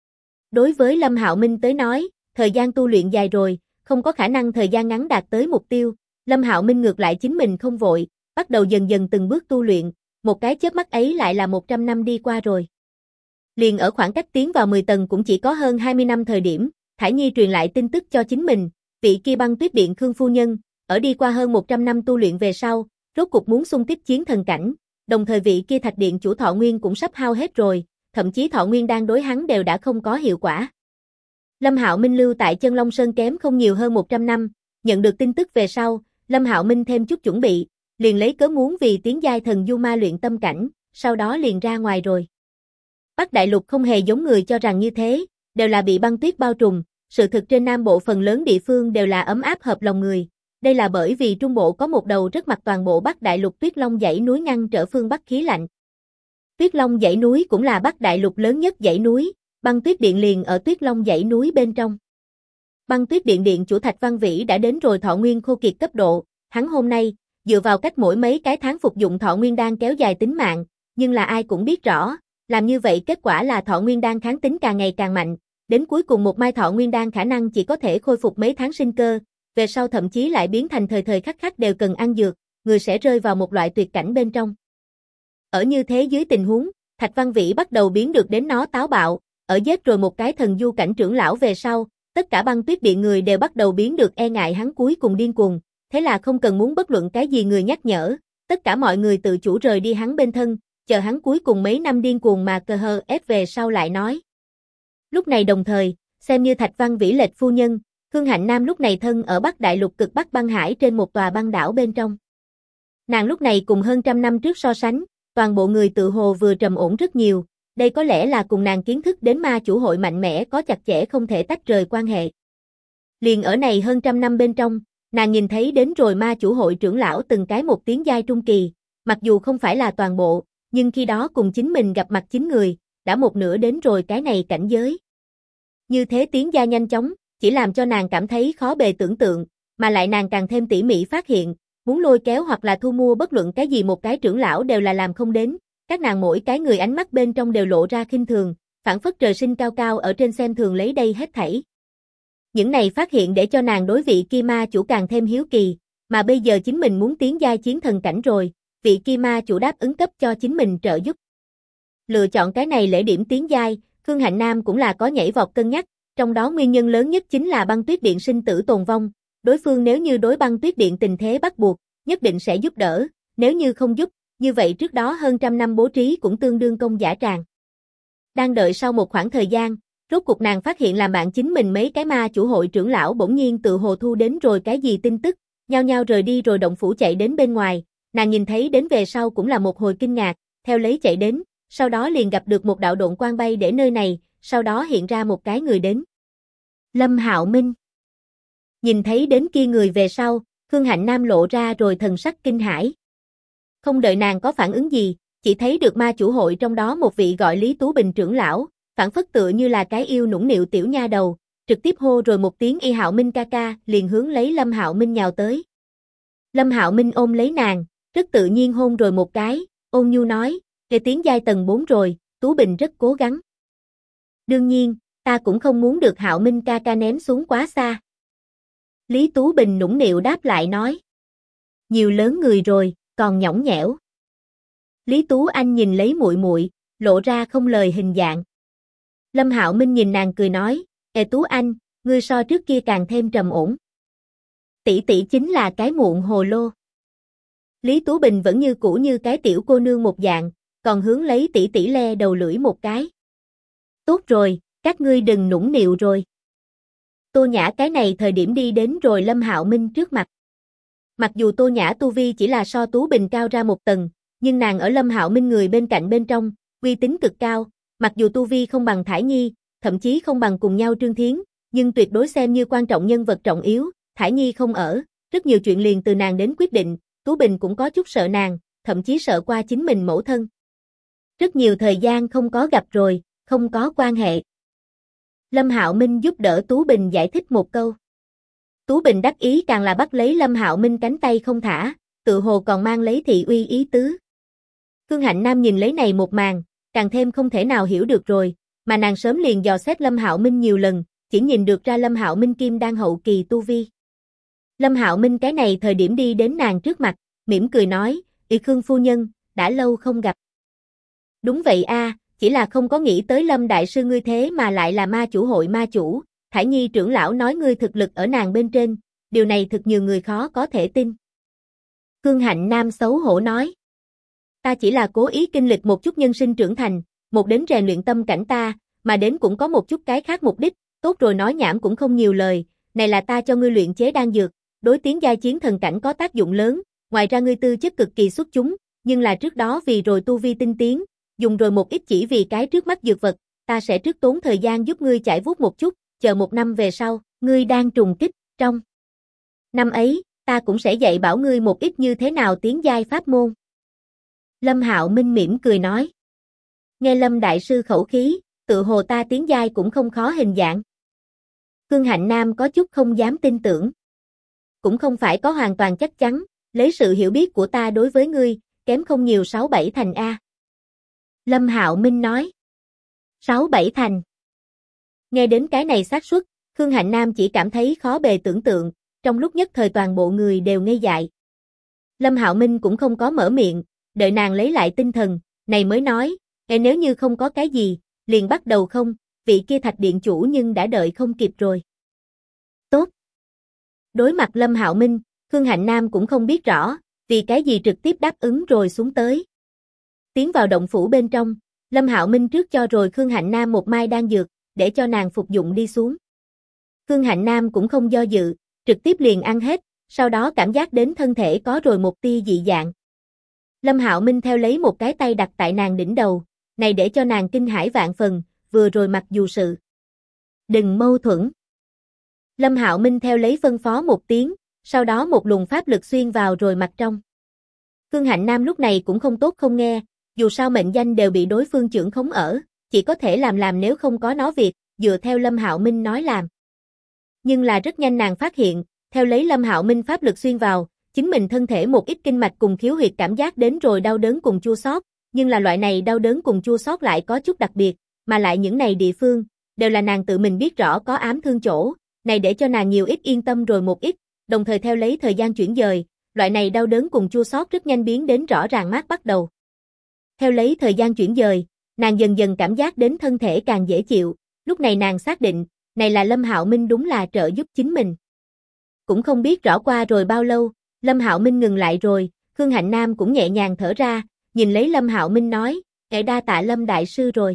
Đối với Lâm Hạo Minh tới nói, thời gian tu luyện dài rồi, không có khả năng thời gian ngắn đạt tới mục tiêu, Lâm Hạo Minh ngược lại chính mình không vội, bắt đầu dần dần từng bước tu luyện, một cái chớp mắt ấy lại là 100 năm đi qua rồi. Liền ở khoảng cách tiến vào 10 tầng cũng chỉ có hơn 20 năm thời điểm, Thải Nhi truyền lại tin tức cho chính mình, vị kia Băng Tuyết Điện Khương phu nhân, ở đi qua hơn 100 năm tu luyện về sau, rốt cục muốn xung kích chiến thần cảnh, đồng thời vị kia Thạch Điện chủ thọ nguyên cũng sắp hao hết rồi, thậm chí thọ nguyên đan đối hắn đều đã không có hiệu quả. Lâm Hạo Minh lưu tại Chân Long Sơn kém không nhiều hơn 100 năm, nhận được tin tức về sau, Lâm Hạo Minh thêm chút chuẩn bị, liền lấy cớ muốn vì tiến giai thần du ma luyện tâm cảnh, sau đó liền ra ngoài rồi. Bắc Đại Lục không hề giống người cho rằng như thế, đều là bị băng tuyết bao trùm, sự thực trên Nam Bộ phần lớn địa phương đều là ấm áp hợp lòng người. Đây là bởi vì Trung Bộ có một đầu rất mặt toàn bộ Bắc Đại Lục Tuyết Long dãy núi ngăn trở phương Bắc khí lạnh. Tuyết Long dãy núi cũng là Bắc Đại Lục lớn nhất dãy núi, Băng Tuyết Điện liền ở Tuyết Long dãy núi bên trong. Băng Tuyết Điện điện chủ Thạch Văn Vĩ đã đến rồi thọ nguyên khô kiệt cấp độ, hắn hôm nay, dựa vào cách mỗi mấy cái tháng phục dụng thọ nguyên đan kéo dài tính mạng, nhưng là ai cũng biết rõ, làm như vậy kết quả là thọ nguyên đan kháng tính càng ngày càng mạnh, đến cuối cùng một mai thọ nguyên đan khả năng chỉ có thể khôi phục mấy tháng sinh cơ, về sau thậm chí lại biến thành thời thời khắc khắc đều cần ăn dược, người sẽ rơi vào một loại tuyệt cảnh bên trong. Ở như thế dưới tình huống, Thạch Văn Vĩ bắt đầu biến được đến nó táo bạo, ở giết rồi một cái thần du cảnh trưởng lão về sau, tất cả Băng Tuyết Điện người đều bắt đầu biến được e ngại hắn cuối cùng điên cuồng, thế là không cần muốn bất luận cái gì người nhắc nhở, tất cả mọi người tự chủ rời đi hắn bên thân, chờ hắn cuối cùng mấy năm điên cuồng mà cờ hờ ép về sau lại nói. Lúc này đồng thời, xem như Thạch Văn Vĩ lệch phu nhân, Khương Hạnh Nam lúc này thân ở Bắc Đại Lục cực Bắc băng hải trên một tòa băng đảo bên trong. Nàng lúc này cùng hơn trăm năm trước so sánh, toàn bộ người tự hồ vừa trầm ổn rất nhiều, đây có lẽ là cùng nàng kiến thức đến ma chủ hội mạnh mẽ có chặt chẽ không thể tách rời quan hệ. Liền ở này hơn trăm năm bên trong, nàng nhìn thấy đến rồi ma chủ hội trưởng lão từng cái một tiến giai trung kỳ, mặc dù không phải là toàn bộ, nhưng khi đó cùng chính mình gặp mặt 9 người, đã một nửa đến rồi cái này cảnh giới. Như thế tiến giai nhanh chóng, chỉ làm cho nàng cảm thấy khó bề tưởng tượng, mà lại nàng càng thêm tỉ mỉ phát hiện, muốn lôi kéo hoặc là thu mua bất luận cái gì một cái trưởng lão đều là làm không đến, các nàng mỗi cái người ánh mắt bên trong đều lộ ra khinh thường, phảng phất trời sinh cao cao ở trên xem thường lấy đây hết thảy. Những này phát hiện để cho nàng đối vị kia ma chủ càng thêm hiếu kỳ, mà bây giờ chính mình muốn tiến giai chiến thần cảnh rồi, vị kia ma chủ đáp ứng cấp cho chính mình trợ giúp. Lựa chọn cái này lễ điểm tiến giai, Khương Hạnh Nam cũng là có nhảy vọt cân nhắc, trong đó nguyên nhân lớn nhất chính là băng tuyết điện sinh tử tồn vong, đối phương nếu như đối băng tuyết điện tình thế bắt buộc, nhất định sẽ giúp đỡ, nếu như không giúp, như vậy trước đó hơn trăm năm bố trí cũng tương đương công dã tràng. Đang đợi sau một khoảng thời gian, rốt cuộc nàng phát hiện làm bạn chính mình mấy cái ma chủ hội trưởng lão bỗng nhiên tự hồ thu đến rồi cái gì tin tức, nhao nhao rời đi rồi động phủ chạy đến bên ngoài, nàng nhìn thấy đến về sau cũng là một hồi kinh ngạc, theo lấy chạy đến, sau đó liền gặp được một đạo độn quang bay để nơi này, sau đó hiện ra một cái người đến. Lâm Hạo Minh. Nhìn thấy đến kia người về sau, Khương Hạnh Nam lộ ra rồi thần sắc kinh hãi. Không đợi nàng có phản ứng gì, chỉ thấy được ma chủ hội trong đó một vị gọi Lý Tú Bình trưởng lão, phản phất tựa như là cái yêu nũng nịu tiểu nha đầu, trực tiếp hô rồi một tiếng Y Hạo Minh ca ca, liền hướng lấy Lâm Hạo Minh nhào tới. Lâm Hạo Minh ôm lấy nàng, rất tự nhiên hôn rồi một cái, ôn nhu nói, "Kể tiến giai tầng 4 rồi, Tú Bình rất cố gắng." "Đương nhiên, ta cũng không muốn được Hạo Minh ca ca ném xuống quá xa." Lý Tú Bình nũng nịu đáp lại nói. "Nhiều lớn người rồi, còn nhõng nhẽo." Lý Tú Anh nhìn lấy muội muội, lộ ra không lời hình dạng. Lâm Hạo Minh nhìn nàng cười nói, "Ê Tú Anh, ngươi so trước kia càng thêm trầm ổn. Tỷ tỷ chính là cái muộn hồ lô." Lý Tú Bình vẫn như cũ như cái tiểu cô nương một dạng, còn hướng lấy tỷ tỷ le đầu lưỡi một cái. "Tốt rồi, các ngươi đừng nũng nịu rồi." Tô Nhã cái này thời điểm đi đến rồi Lâm Hạo Minh trước mặt. Mặc dù Tô Nhã tu vi chỉ là so Tú Bình cao ra một tầng, nhưng nàng ở Lâm Hạo Minh người bên cạnh bên trong, uy tín cực cao, mặc dù tu vi không bằng Thải Nhi, thậm chí không bằng cùng nhau Trương Thiến, nhưng tuyệt đối xem như quan trọng nhân vật trọng yếu, Thải Nhi không ở, rất nhiều chuyện liền từ nàng đến quyết định, Tú Bình cũng có chút sợ nàng, thậm chí sợ qua chính mình mẫu thân. Rất nhiều thời gian không có gặp rồi, không có quan hệ. Lâm Hạo Minh giúp đỡ Tú Bình giải thích một câu. Tú Bình đắc ý càng là bắt lấy Lâm Hạo Minh cánh tay không thả, tự hồ còn mang lấy thị uy ý tứ. Khương Hạnh Nam nhìn lấy này một màn, càng thêm không thể nào hiểu được rồi, mà nàng sớm liền dò xét Lâm Hạo Minh nhiều lần, chỉ nhìn được ra Lâm Hạo Minh kim đan hậu kỳ tu vi. Lâm Hạo Minh cái này thời điểm đi đến nàng trước mặt, mỉm cười nói, "Y Khương phu nhân, đã lâu không gặp." "Đúng vậy a, chỉ là không có nghĩ tới Lâm đại sư ngươi thế mà lại là ma chủ hội ma chủ, Thải Nhi trưởng lão nói ngươi thực lực ở nàng bên trên, điều này thực nhiều người khó có thể tin." Khương Hạnh Nam xấu hổ nói, "Ta chỉ là cố ý kinh lịch một chút nhân sinh trưởng thành, một đến rèn luyện tâm cảnh ta, mà đến cũng có một chút cái khác mục đích, tốt rồi nói nhảm cũng không nhiều lời, này là ta cho ngươi luyện chế đan dược, đối tiến giai chiến thần cảnh có tác dụng lớn, ngoài ra ngươi tư chất cực kỳ xuất chúng, nhưng là trước đó vì rồi tu vi tinh tiến, dùng rồi một ít chỉ vì cái trước mắt dược vật, ta sẽ trước tốn thời gian giúp ngươi chải vuốt một chút, chờ 1 năm về sau, ngươi đang trùng kích, trong năm ấy, ta cũng sẽ dạy bảo ngươi một ít như thế nào tiến giai pháp môn." Lâm Hạo Minh mỉm cười nói. Nghe Lâm đại sư khẩu khí, tự hồ ta tiến giai cũng không khó hình dạng. Khương Hạnh Nam có chút không dám tin tưởng. Cũng không phải có hoàn toàn chắc chắn, lấy sự hiểu biết của ta đối với ngươi, kém không nhiều 6-7 thành A. Lâm Hạo Minh nói. 6-7 thành. Nghe đến cái này xác suất, Khương Hạnh Nam chỉ cảm thấy khó bề tưởng tượng, trong lúc nhất thời toàn bộ người đều ngây dại. Lâm Hạo Minh cũng không có mở miệng, đợi nàng lấy lại tinh thần, này mới nói, nếu như không có cái gì, liền bắt đầu không, vị kia Thạch điện chủ nhưng đã đợi không kịp rồi. Tốt. Đối mặt Lâm Hạo Minh, Khương Hạnh Nam cũng không biết rõ, vì cái gì trực tiếp đáp ứng rồi xuống tới. Tiến vào động phủ bên trong, Lâm Hạo Minh trước cho rồi Khương Hạnh Nam một mai đan dược, để cho nàng phục dụng đi xuống. Khương Hạnh Nam cũng không do dự, trực tiếp liền ăn hết, sau đó cảm giác đến thân thể có rồi một tia dị dạng. Lâm Hạo Minh theo lấy một cái tay đặt tại nàng đỉnh đầu, này để cho nàng kinh hãi vạn phần, vừa rồi mặc dù sự. Đừng mâu thuẫn. Lâm Hạo Minh theo lấy phân phó một tiếng, sau đó một luồng pháp lực xuyên vào rồi mặt trong. Khương Hạnh Nam lúc này cũng không tốt không nghe, dù sao mệnh danh đều bị đối phương chưởng khống ở, chỉ có thể làm nếu không có nó việc, dựa theo Lâm Hạo Minh nói làm. Nhưng là rất nhanh nàng phát hiện, theo lấy Lâm Hạo Minh pháp lực xuyên vào, chính mình thân thể một ít kinh mạch cùng khiếu huyệt cảm giác đến rồi đau đớn cùng chua xót, nhưng là loại này đau đớn cùng chua xót lại có chút đặc biệt, mà lại những này địa phương đều là nàng tự mình biết rõ có ám thương chỗ, này để cho nàng nhiều ít yên tâm rồi một ít, đồng thời theo lấy thời gian chuyển dời, loại này đau đớn cùng chua xót rất nhanh biến đến rõ ràng mát bắt đầu. Theo lấy thời gian chuyển dời, nàng dần dần cảm giác đến thân thể càng dễ chịu, lúc này nàng xác định, này là Lâm Hạo Minh đúng là trợ giúp chính mình. Cũng không biết rõ qua rồi bao lâu, Lâm Hạo Minh ngừng lại rồi, Khương Hạnh Nam cũng nhẹ nhàng thở ra, nhìn lấy Lâm Hạo Minh nói, đa tạ Lâm đại sư rồi.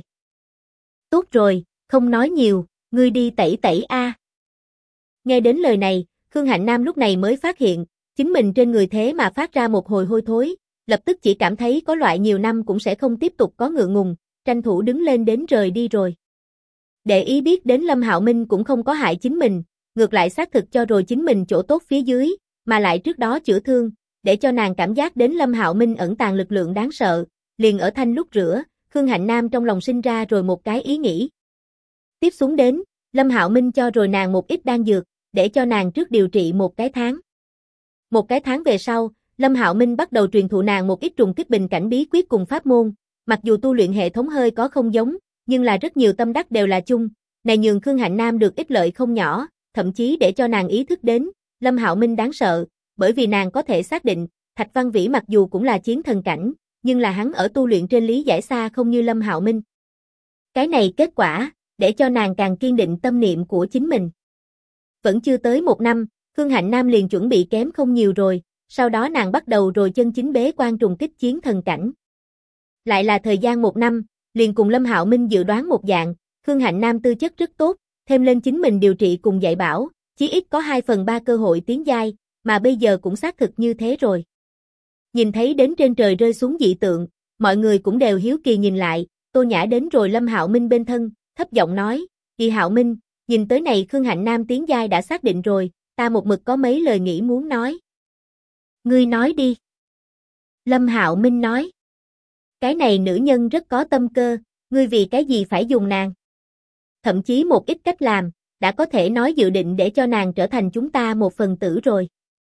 Tốt rồi, không nói nhiều, ngươi đi tẩy tẩy a. Nghe đến lời này, Khương Hạnh Nam lúc này mới phát hiện, chính mình trên người thế mà phát ra một hồi hôi thối, lập tức chỉ cảm thấy có loại nhiều năm cũng sẽ không tiếp tục có ngượng ngùng, tranh thủ đứng lên đến rời đi rồi. Để ý biết đến Lâm Hạo Minh cũng không có hại chính mình, ngược lại xác thực cho rồi chính mình chỗ tốt phía dưới, mà lại trước đó chữa thương, để cho nàng cảm giác đến Lâm Hạo Minh ẩn tàng lực lượng đáng sợ, liền ở thanh lúc rửa, Khương Hạnh Nam trong lòng sinh ra rồi một cái ý nghĩ. Tiếp xuống đến, Lâm Hạo Minh cho rồi nàng một ít đan dược, để cho nàng trước điều trị một cái tháng. Một cái tháng về sau, Lâm Hạo Minh bắt đầu truyền thụ nàng một ít trùng kích bình cảnh bí quyết cùng pháp môn, mặc dù tu luyện hệ thống hơi có không giống, nhưng là rất nhiều tâm đắc đều là chung, này nhường Khương Hạnh Nam được ích lợi không nhỏ, thậm chí để cho nàng ý thức đến, Lâm Hạo Minh đáng sợ, bởi vì nàng có thể xác định, Thạch Văn Vĩ mặc dù cũng là chiến thần cảnh, nhưng là hắn ở tu luyện trên lý giải xa không như Lâm Hạo Minh. Cái này kết quả, để cho nàng càng kiên định tâm niệm của chính mình. Vẫn chưa tới một năm, Khương Hạnh Nam liền chuẩn bị kém không nhiều rồi, sau đó nàng bắt đầu rồi chân chính bế quan trùng kích chiến thần cảnh. Lại là thời gian một năm, liền cùng Lâm Hạo Minh dự đoán một dạng, Khương Hạnh Nam tư chất rất tốt, thêm lên chính mình điều trị cùng dạy bảo, chí ít có 2/3 cơ hội tiến giai, mà bây giờ cũng xác thực như thế rồi. Nhìn thấy đến trên trời rơi xuống dị tượng, mọi người cũng đều hiếu kỳ nhìn lại, Tô Nhã đến rồi Lâm Hạo Minh bên thân, thấp giọng nói, "Kỳ Hạo Minh, nhìn tới này Khương Hạnh Nam tiến giai đã xác định rồi, ta một mực có mấy lời nghĩ muốn nói." "Ngươi nói đi." Lâm Hạo Minh nói. "Cái này nữ nhân rất có tâm cơ, ngươi vì cái gì phải dùng nàng? Thậm chí một ít cách làm, đã có thể nói dự định để cho nàng trở thành chúng ta một phần tử rồi."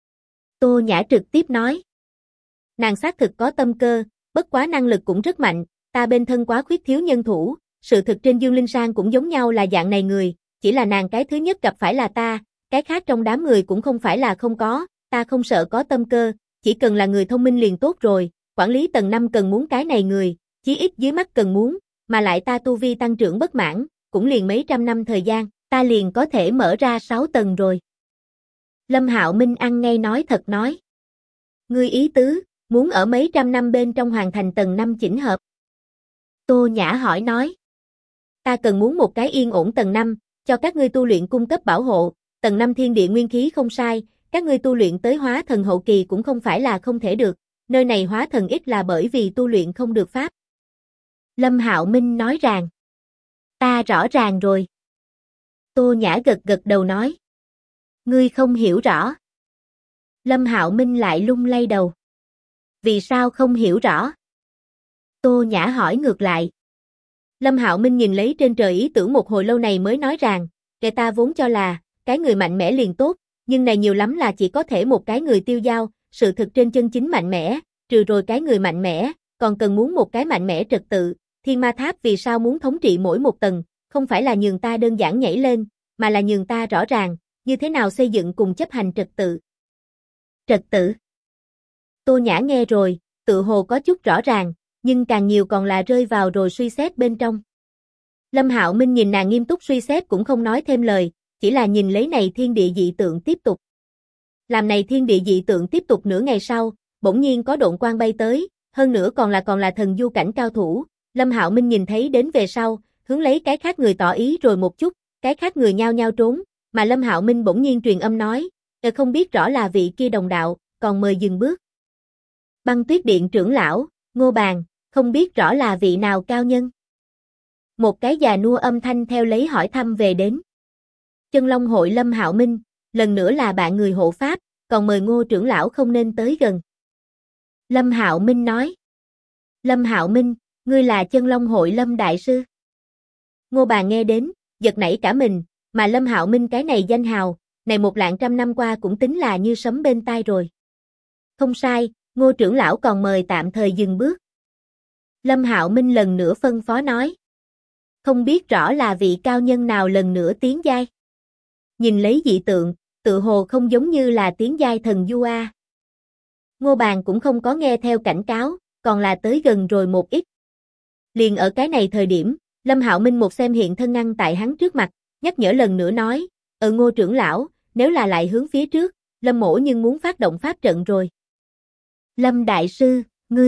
Tô Nhã trực tiếp nói. "Nàng xác thực có tâm cơ, bất quá năng lực cũng rất mạnh, ta bên thân quá khuyết thiếu nhân thủ, sự thực trên Dương Linh Sang cũng giống nhau là dạng này người, chỉ là nàng cái thứ nhất gặp phải là ta, cái khác trong đám người cũng không phải là không có, ta không sợ có tâm cơ, chỉ cần là người thông minh liền tốt rồi, quản lý tầng 5 cần muốn cái này người, chí ít dưới mắt cần muốn, mà lại ta tu vi tăng trưởng bất mãn, cũng liền mấy trăm năm thời gian, ta liền có thể mở ra 6 tầng rồi." Lâm Hạo Minh ăn ngay nói thật nói. "Ngươi ý tứ, muốn ở mấy trăm năm bên trong hoàn thành tầng 5 chỉnh hợp?" Tô Nhã hỏi nói. "Ta cần muốn một cái yên ổn tầng 5, cho các ngươi tu luyện cung cấp bảo hộ, tầng 5 thiên địa nguyên khí không sai, các ngươi tu luyện tới hóa thần hậu kỳ cũng không phải là không thể được, nơi này hóa thần ít là bởi vì tu luyện không được pháp." Lâm Hạo Minh nói rằng. "Ta rõ ràng rồi." Tô Nhã gật gật đầu nói. "Ngươi không hiểu rõ." Lâm Hạo Minh lại lung lay đầu. "Vì sao không hiểu rõ?" Tô Nhã hỏi ngược lại. Lâm Hạo Minh nhìn lấy trên trời ý tưởng một hồi lâu này mới nói rằng, "Kẻ ta vốn cho là, cái người mạnh mẽ liền tốt, nhưng này nhiều lắm là chỉ có thể một cái người tiêu dao, sự thực trên chân chính mạnh mẽ, trừ rồi cái người mạnh mẽ, còn cần muốn một cái mạnh mẽ trật tự, Thiên Ma Tháp vì sao muốn thống trị mỗi một tầng, không phải là nhường ta đơn giản nhảy lên, mà là nhường ta rõ ràng, như thế nào xây dựng cùng chấp hành trật tự." Trật tự. Tô Nhã nghe rồi, tự hồ có chút rõ ràng, nhưng càng nhiều còn là rơi vào rồi suy xét bên trong. Lâm Hạo Minh nhìn nàng nghiêm túc suy xét cũng không nói thêm lời, chỉ là nhìn lấy này thiên địa dị tượng tiếp tục. Làm này thiên địa dị tượng tiếp tục nửa ngày sau, bỗng nhiên có độn quang bay tới, hơn nữa còn là thần du cảnh cao thủ. Lâm Hạo Minh nhìn thấy đến về sau, hướng lấy cái khác người tỏ ý rồi một chút, cái khác người nhao nhao trốn, mà Lâm Hạo Minh bỗng nhiên truyền âm nói, không biết rõ là vị kia đồng đạo, còn mời dừng bước. Băng Tuyết Điện trưởng lão, Ngô Bàn, không biết rõ là vị nào cao nhân. Một cái già nua âm thanh theo lấy hỏi thăm về đến. Chân Long hội Lâm Hạo Minh, lần nữa là bạn người hộ pháp, còn mời Ngô trưởng lão không nên tới gần. Lâm Hạo Minh nói. Lâm Hạo Minh, ngươi là Chân Long hội Lâm đại sư. Ngô Bàn nghe đến, giật nảy cả mình, mà Lâm Hạo Minh cái này danh hào, này 100.000 năm qua cũng tính là như sấm bên tai rồi. Không sai, Ngô trưởng lão còn mời tạm thời dừng bước. Lâm Hạo Minh lần nữa phân phó nói. Không biết rõ là vị cao nhân nào lần nữa tiến giai. Nhìn lấy dị tượng, tự hồ không giống như là tiến giai thần du a. Ngô Bàn cũng không có nghe theo cảnh cáo, còn là tới gần rồi một ít. Liền ở cái này thời điểm, Lâm Hạo Minh một xem hiện thân ngăn tại hắn trước mặt, nhắc nhở lần nữa nói, Ngô trưởng lão, nếu là lại hướng phía trước, Lâm mỗ nhưng muốn phát động pháp trận rồi. Lâm đại sư,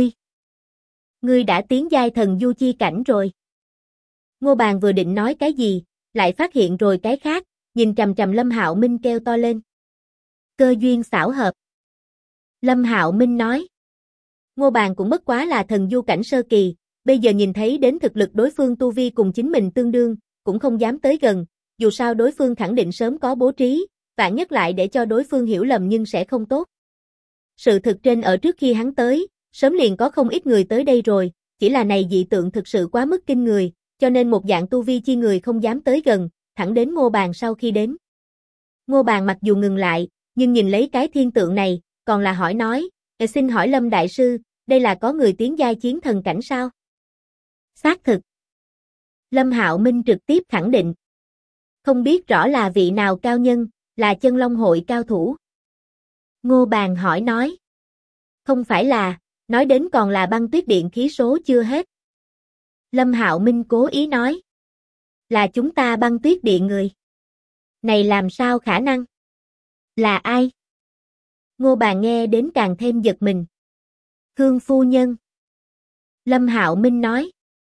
ngươi đã tiến giai thần du chi cảnh rồi. Ngô Bàn vừa định nói cái gì, lại phát hiện rồi cái khác, nhìn chằm chằm Lâm Hạo Minh kêu to lên. Cơ duyên xảo hợp. Lâm Hạo Minh nói. Ngô Bàn cũng bất quá là thần du cảnh sơ kỳ, bây giờ nhìn thấy đến thực lực đối phương tu vi cùng chính mình tương đương, cũng không dám tới gần, dù sao đối phương khẳng định sớm có bố trí, vạn nhất lại để cho đối phương hiểu lầm nhưng sẽ không tốt. Sự thực trên ở trước khi hắn tới, sớm liền có không ít người tới đây rồi, chỉ là này dị tượng thực sự quá mức kinh người, cho nên một dạng tu vi chi người không dám tới gần, thẳng đến Ngô Bàn sau khi đến. Ngô Bàn mặc dù ngừng lại, nhưng nhìn lấy cái thiên tượng này, còn là hỏi nói, xin hỏi Lâm đại sư, đây là có người tiến giai chiến thần cảnh sao? Xác thực. Lâm Hạo Minh trực tiếp khẳng định. Không biết rõ là vị nào cao nhân, là Chân Long hội cao thủ. Ngô Bàn hỏi nói. Không phải là, nói đến còn là Băng Tuyết Điện khí số chưa hết. Lâm Hạo Minh cố ý nói. Là chúng ta Băng Tuyết Điện người. Này làm sao khả năng? Là ai? Ngô Bàn nghe đến càng thêm giật mình. Khương phu nhân. Lâm Hạo Minh nói.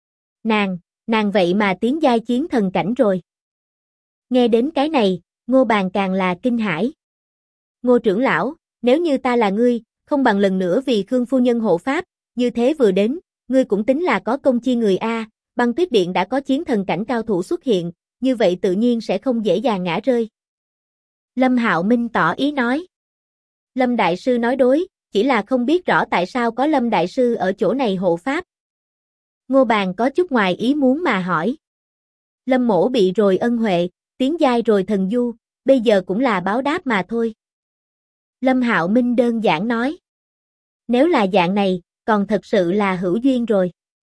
Nàng vậy mà tiến giai chiến thần cảnh rồi. Nghe đến cái này, Ngô Bàn càng là kinh hãi. Ngô trưởng lão, nếu như ta là ngươi, không bằng lần nữa vì Khương phu nhân hộ pháp, như thế vừa đến, ngươi cũng tính là có công chi người a, Băng Tuyết Điện đã có chiến thần cảnh cao thủ xuất hiện, như vậy tự nhiên sẽ không dễ dàng ngã rơi. Lâm Hạo Minh tỏ ý nói. Lâm đại sư nói đối, chỉ là không biết rõ tại sao có Lâm đại sư ở chỗ này hộ pháp. Ngô Bàn có chút ngoài ý muốn mà hỏi. Lâm mỗ bị rồi ân huệ, tiến giai rồi thần du, bây giờ cũng là báo đáp mà thôi. Lâm Hạo Minh đơn giản nói. Nếu là dạng này, còn thật sự là hữu duyên rồi.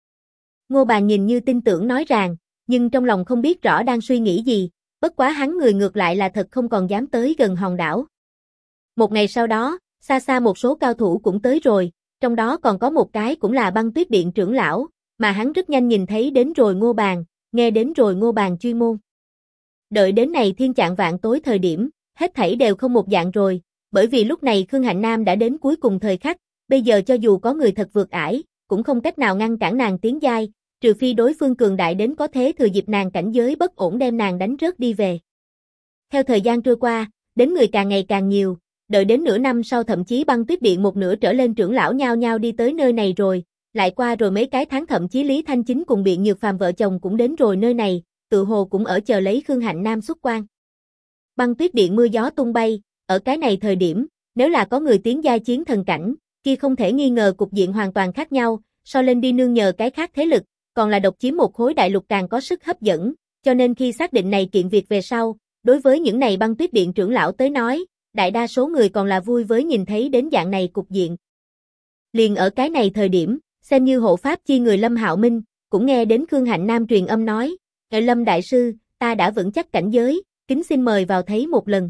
Ngô Bàn nhìn như tin tưởng nói rằng, nhưng trong lòng không biết rõ đang suy nghĩ gì, bất quá hắn người ngược lại là thật không còn dám tới gần hòn đảo. Một ngày sau đó, xa xa một số cao thủ cũng tới rồi, trong đó còn có một cái cũng là Băng Tuyết Điện trưởng lão, mà hắn rất nhanh nhìn thấy đến rồi Ngô Bàn, nghe đến rồi Ngô Bàn chuyên môn. Đợi đến này thiên chạng vạn tối thời điểm, hết thảy đều không một dạng rồi, bởi vì lúc này Khương Hạnh Nam đã đến cuối cùng thời khắc, bây giờ cho dù có người thật vượt ải, cũng không cách nào ngăn cản nàng tiến giai, trừ phi đối phương cường đại đến có thế thừa dịp nàng cảnh giới bất ổn đem nàng đánh rớt đi về. Theo thời gian trôi qua, đến người càng ngày càng nhiều, đợi đến nửa năm sau thậm chí Băng Tuyết Điện một nửa trở lên trưởng lão nhao nhao đi tới nơi này rồi, lại qua rồi mấy cái tháng thậm chí Lý Thanh Chính cùng Biện Nhược Phàm vợ chồng cũng đến rồi nơi này, tự hồ cũng ở chờ lấy Khương Hạnh Nam xuất quan. Băng Tuyết Điện mưa gió tung bay, ở cái này thời điểm, nếu là có người tiến giai chiến thần cảnh, kia không thể nghi ngờ cục diện hoàn toàn khác nhau, so lên đi nương nhờ cái khác thế lực, còn là độc chiếm một khối đại lục càng có sức hấp dẫn, cho nên khi xác định này kiện việc về sau, đối với những này Băng Tuyết Điện trưởng lão tới nói, đại đa số người còn là vui với nhìn thấy đến dạng này cục diện. Liền ở cái này thời điểm, xem như hộ pháp chi người Lâm Hạo Minh, cũng nghe đến Khương Hạnh Nam truyền âm nói, Lâm đại sư, ta đã vững chắc cảnh giới, kính xin mời vào thấy một lần.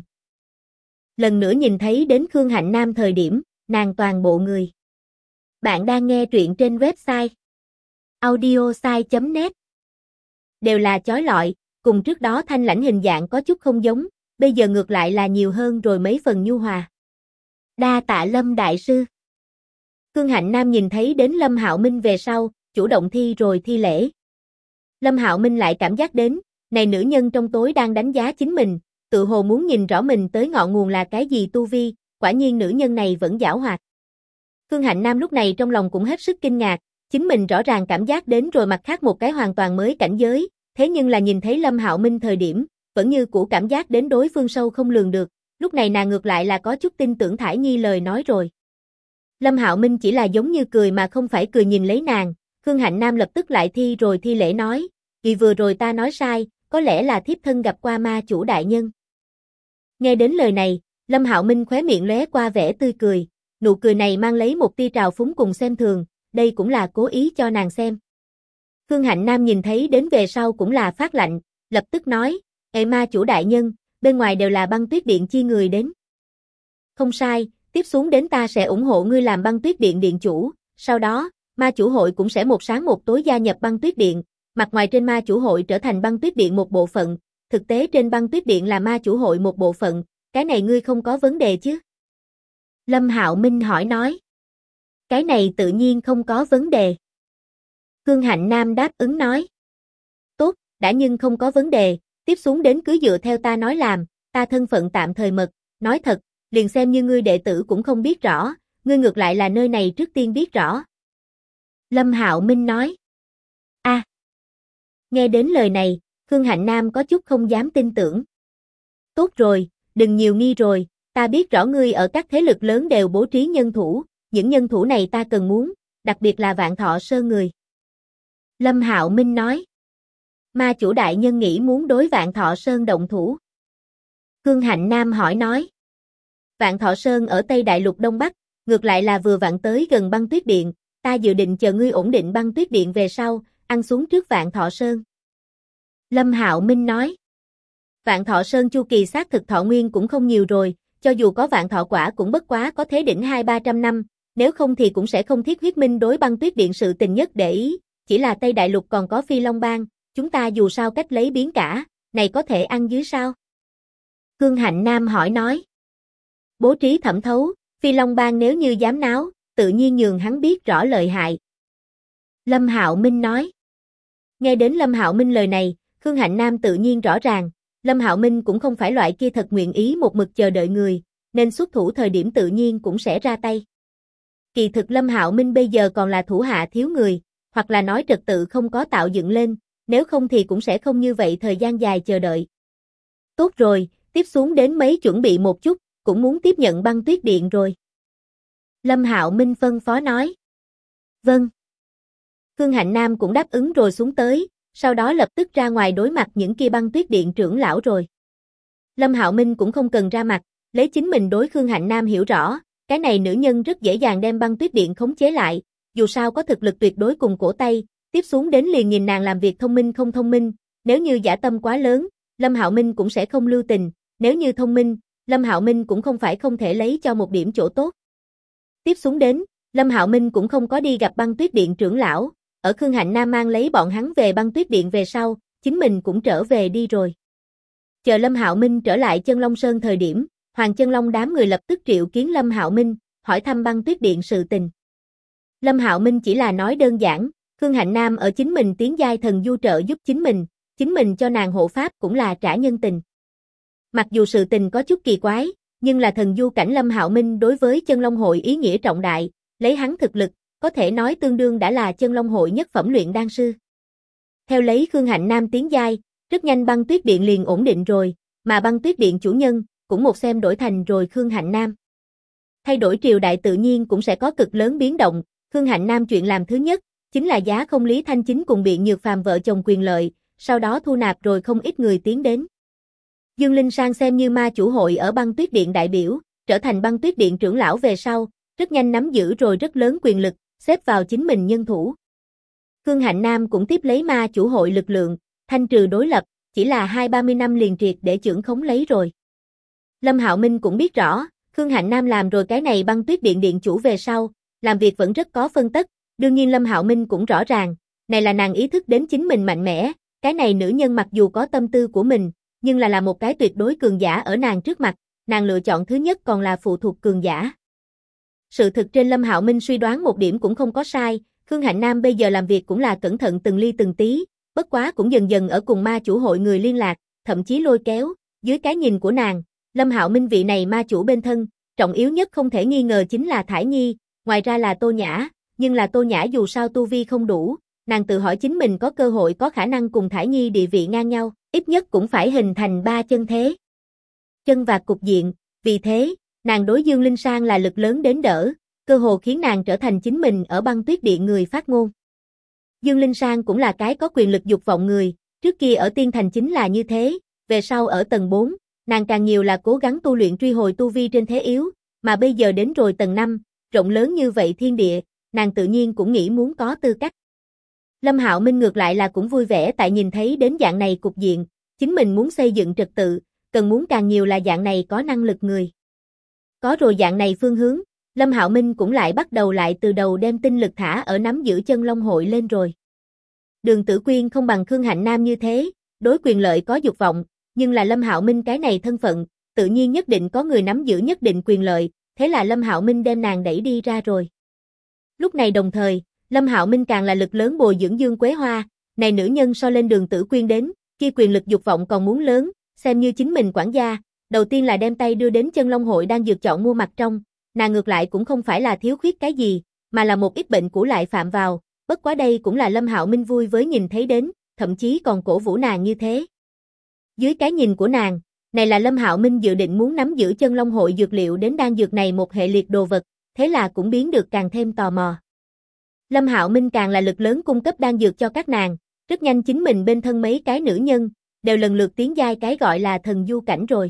Lần nữa nhìn thấy đến Khương Hạnh Nam thời điểm, nàng toàn bộ người. Bạn đang nghe truyện trên website audiosai.net. Đều là chói lọi, cùng trước đó thanh lãnh hình dạng có chút không giống, bây giờ ngược lại là nhiều hơn rồi mấy phần nhu hòa. Đa tạ Lâm đại sư. Khương Hạnh Nam nhìn thấy đến Lâm Hạo Minh về sau, chủ động thi rồi thi lễ. Lâm Hạo Minh lại cảm giác đến, này nữ nhân trong tối đang đánh giá chính mình, tự hồ muốn nhìn rõ mình tới ngọn nguồn là cái gì tu vi, quả nhiên nữ nhân này vẫn giảo hoạt. Khương Hạnh Nam lúc này trong lòng cũng hết sức kinh ngạc, chính mình rõ ràng cảm giác đến rồi mặt khác một cái hoàn toàn mới cảnh giới, thế nhưng là nhìn thấy Lâm Hạo Minh thời điểm, vẫn như cũ cảm giác đến đối phương sâu không lường được, lúc này nàng ngược lại là có chút tin tưởng Thải Nhi lời nói rồi. Lâm Hạo Minh chỉ là giống như cười mà không phải cười nhìn lấy nàng, Khương Hạnh Nam lập tức lại thi lễ nói, vì vừa rồi ta nói sai, có lẽ là thiếp thân gặp qua ma chủ đại nhân. Nghe đến lời này, Lâm Hạo Minh khóe miệng lóe qua vẻ tươi cười, nụ cười này mang lấy một tia trào phúng cùng xem thường, đây cũng là cố ý cho nàng xem. Khương Hạnh Nam nhìn thấy đến về sau cũng là phát lạnh, lập tức nói, ê ma chủ đại nhân, bên ngoài đều là Băng Tuyết Điện chi người đến. Không sai, tiếp xuống đến ta sẽ ủng hộ ngươi làm Băng Tuyết Điện điện chủ, sau đó, ma chủ hội cũng sẽ một sáng một tối gia nhập Băng Tuyết Điện, mặt ngoài trên ma chủ hội trở thành Băng Tuyết Điện một bộ phận, thực tế trên Băng Tuyết Điện là ma chủ hội một bộ phận, cái này ngươi không có vấn đề chứ? Lâm Hạo Minh hỏi nói. Cái này tự nhiên không có vấn đề. Khương Hạnh Nam đáp ứng nói. Tốt, đã nhưng không có vấn đề, tiếp xuống đến cứ dựa theo ta nói làm, ta thân phận tạm thời mật, nói thật, liền xem như ngươi đệ tử cũng không biết rõ, ngươi ngược lại là nơi này trước tiên biết rõ. Lâm Hạo Minh nói. Nghe đến lời này, Khương Hạnh Nam có chút không dám tin tưởng. Tốt rồi, đừng nhiều nghi rồi, ta biết rõ ngươi ở các thế lực lớn đều bố trí nhân thủ, những nhân thủ này ta cần muốn, đặc biệt là Vạn Thọ Sơn người. Lâm Hạo Minh nói. Ma chủ đại nhân nghĩ muốn đối Vạn Thọ Sơn động thủ. Khương Hạnh Nam hỏi nói. Vạn Thọ Sơn ở Tây Đại Lục Đông Bắc, ngược lại là vừa vặn tới gần Băng Tuyết Điện, ta dự định chờ ngươi ổn định Băng Tuyết Điện về sau, ăn xuống trước Vạn Thọ Sơn. Lâm Hạo Minh nói. Vạn Thọ Sơn chu kỳ xác thực thọ nguyên cũng không nhiều rồi, cho dù có vạn thọ quả cũng bất quá có thế đỉnh 200-300 năm, nếu không thì cũng sẽ không thiết huyết minh đối Băng Tuyết Điện sự tình nhất để ý, chỉ là Tây Đại Lục còn có Phi Long Bang, chúng ta dù sao cách lấy biến cả, này có thể ăn dưới sao? Khương Hạnh Nam hỏi nói. Bố trí thẩm thấu, Phi Long Bang nếu như dám náo, tự nhiên nhường hắn biết rõ lợi hại. Lâm Hạo Minh nói. Nghe đến Lâm Hạo Minh lời này, Khương Hạnh Nam tự nhiên rõ ràng, Lâm Hạo Minh cũng không phải loại kia thật nguyện ý một mực chờ đợi người, nên xuất thủ thời điểm tự nhiên cũng sẽ ra tay. Kỳ thực Lâm Hạo Minh bây giờ còn là thủ hạ thiếu người, hoặc là nói trật tự không có tạo dựng lên, nếu không thì cũng sẽ không như vậy thời gian dài chờ đợi. Tốt rồi, tiếp xuống đến mấy chuẩn bị một chút, cũng muốn tiếp nhận Băng Tuyết Điện rồi. Lâm Hạo Minh phân phó nói. Vâng. Khương Hạnh Nam cũng đáp ứng rồi xuống tới, sau đó lập tức ra ngoài đối mặt những kia Băng Tuyết Điện trưởng lão rồi. Lâm Hạo Minh cũng không cần ra mặt, lấy chính mình đối Khương Hạnh Nam hiểu rõ, cái này nữ nhân rất dễ dàng đem Băng Tuyết Điện khống chế lại, dù sao có thực lực tuyệt đối cùng cổ tay, tiếp xuống đến liền nhìn nàng làm việc thông minh không thông minh, nếu như dã tâm quá lớn, Lâm Hạo Minh cũng sẽ không lưu tình, nếu như thông minh, Lâm Hạo Minh cũng không phải không thể lấy cho một điểm chỗ tốt. Tiếp xuống đến, Lâm Hạo Minh cũng không có đi gặp Băng Tuyết Điện trưởng lão, ở Khương Hạnh Nam mang lấy bọn hắn về Băng Tuyết Điện về sau, chính mình cũng trở về đi rồi. Chờ Lâm Hạo Minh trở lại Chân Long Sơn thời điểm, Hoàng Chân Long đám người lập tức triệu kiến Lâm Hạo Minh, hỏi thăm Băng Tuyết Điện sự tình. Lâm Hạo Minh chỉ là nói đơn giản, Khương Hạnh Nam ở chính mình tiến giai thần du trợ giúp chính mình cho nàng hộ pháp cũng là trả nhân tình. Mặc dù sự tình có chút kỳ quái, nhưng là thần du cảnh Lâm Hạo Minh đối với Chân Long hội ý nghĩa trọng đại, lấy hắn thực lực, có thể nói tương đương đã là Chân Long hội nhất phẩm luyện đan sư. Theo lấy Khương Hạnh Nam tiến giai, rất nhanh Băng Tuyết Điện liền ổn định rồi, mà Băng Tuyết Điện chủ nhân cũng một xem đổi thành rồi Khương Hạnh Nam. Thay đổi triều đại tự nhiên cũng sẽ có cực lớn biến động, Khương Hạnh Nam chuyện làm thứ nhất chính là giá không Lý Thanh Chính cùng Biện Nhược Phàm vợ chồng quyền lợi, sau đó thu nạp rồi không ít người tiến đến. Dương Linh Sang xem như ma chủ hội ở Băng Tuyết Điện đại biểu, trở thành Băng Tuyết Điện trưởng lão về sau, rất nhanh nắm giữ rồi rất lớn quyền lực, xếp vào chính mình nhân thủ. Khương Hạnh Nam cũng tiếp lấy ma chủ hội lực lượng, thanh trừ đối lập, chỉ là 20-30 năm liền triệt để trưởng khống lấy rồi. Lâm Hạo Minh cũng biết rõ, Khương Hạnh Nam làm rồi cái này Băng Tuyết Điện điện chủ về sau, làm việc vẫn rất có phân tất, đương nhiên Lâm Hạo Minh cũng rõ ràng, này là nàng ý thức đến chính mình mạnh mẽ, cái này nữ nhân mặc dù có tâm tư của mình, nhưng là một cái tuyệt đối cường giả ở nàng trước mặt, nàng lựa chọn thứ nhất còn là phụ thuộc cường giả. Sự thực trên Lâm Hạo Minh suy đoán một điểm cũng không có sai, Khương Hạnh Nam bây giờ làm việc cũng là cẩn thận từng ly từng tí, bất quá cũng dần dần ở cùng ma chủ hội người liên lạc, thậm chí lôi kéo, Dưới cái nhìn của nàng, Lâm Hạo Minh vị này ma chủ bên thân, trọng yếu nhất không thể nghi ngờ chính là Thải Nhi, ngoài ra là Tô Nhã, nhưng là Tô Nhã dù sao tu vi không đủ, nàng tự hỏi chính mình có cơ hội có khả năng cùng Thải Nhi địa vị ngang nhau, ít nhất cũng phải hình thành 3 chân thế. Chân vạc cục diện, vì thế, nàng đối Dương Linh Sang là lực lớn đến đỡ, cơ hồ khiến nàng trở thành chính mình ở Băng Tuyết Điện người phát ngôn. Dương Linh Sang cũng là cái có quyền lực dục vọng người, trước kia ở Tiên Thành chính là như thế, về sau ở tầng 4, nàng càng nhiều là cố gắng tu luyện truy hồi tu vi trên thế yếu, mà bây giờ đến rồi tầng 5, rộng lớn như vậy thiên địa, nàng tự nhiên cũng nghĩ muốn có tư cách. Lâm Hạo Minh ngược lại là cũng vui vẻ tại nhìn thấy đến dạng này cục diện, chính mình muốn xây dựng trật tự, cần muốn càng nhiều là dạng này có năng lực người. Có rồi dạng này phương hướng, Lâm Hạo Minh cũng lại bắt đầu lại từ đầu đem tinh lực thả ở nắm giữ chân long hội lên rồi. Đường Tử Quyên không bằng Khương Hạnh Nam như thế, đối quyền lợi có dục vọng, nhưng là Lâm Hạo Minh cái này thân phận, tự nhiên nhất định có người nắm giữ nhất định quyền lợi, thế là Lâm Hạo Minh đem nàng đẩy đi ra rồi. Lúc này đồng thời, Lâm Hạo Minh càng là lực lớn bồi dưỡng Dương Quế Hoa, này nữ nhân so lên Đường Tử Quyên đến, kia quyền lực dục vọng còn muốn lớn, xem như chính mình quản gia, đầu tiên là đem tay đưa đến chân long hội đang dược chọn mua mặt trong, nàng ngược lại cũng không phải là thiếu khuyết cái gì, mà là một ít bệnh cũ lại phạm vào, bất quá đây cũng là Lâm Hạo Minh vui với nhìn thấy đến, thậm chí còn cổ vũ nàng như thế. Dưới cái nhìn của nàng, này là Lâm Hạo Minh dự định muốn nắm giữ chân long hội dược liệu đến đan dược này một hệ liệt đồ vật, thế là cũng biến được càng thêm tò mò. Lâm Hạo Minh càng là lực lớn cung cấp đan dược cho các nàng, rất nhanh chính mình bên thân mấy cái nữ nhân, đều lần lượt tiến giai cái gọi là thần du cảnh rồi.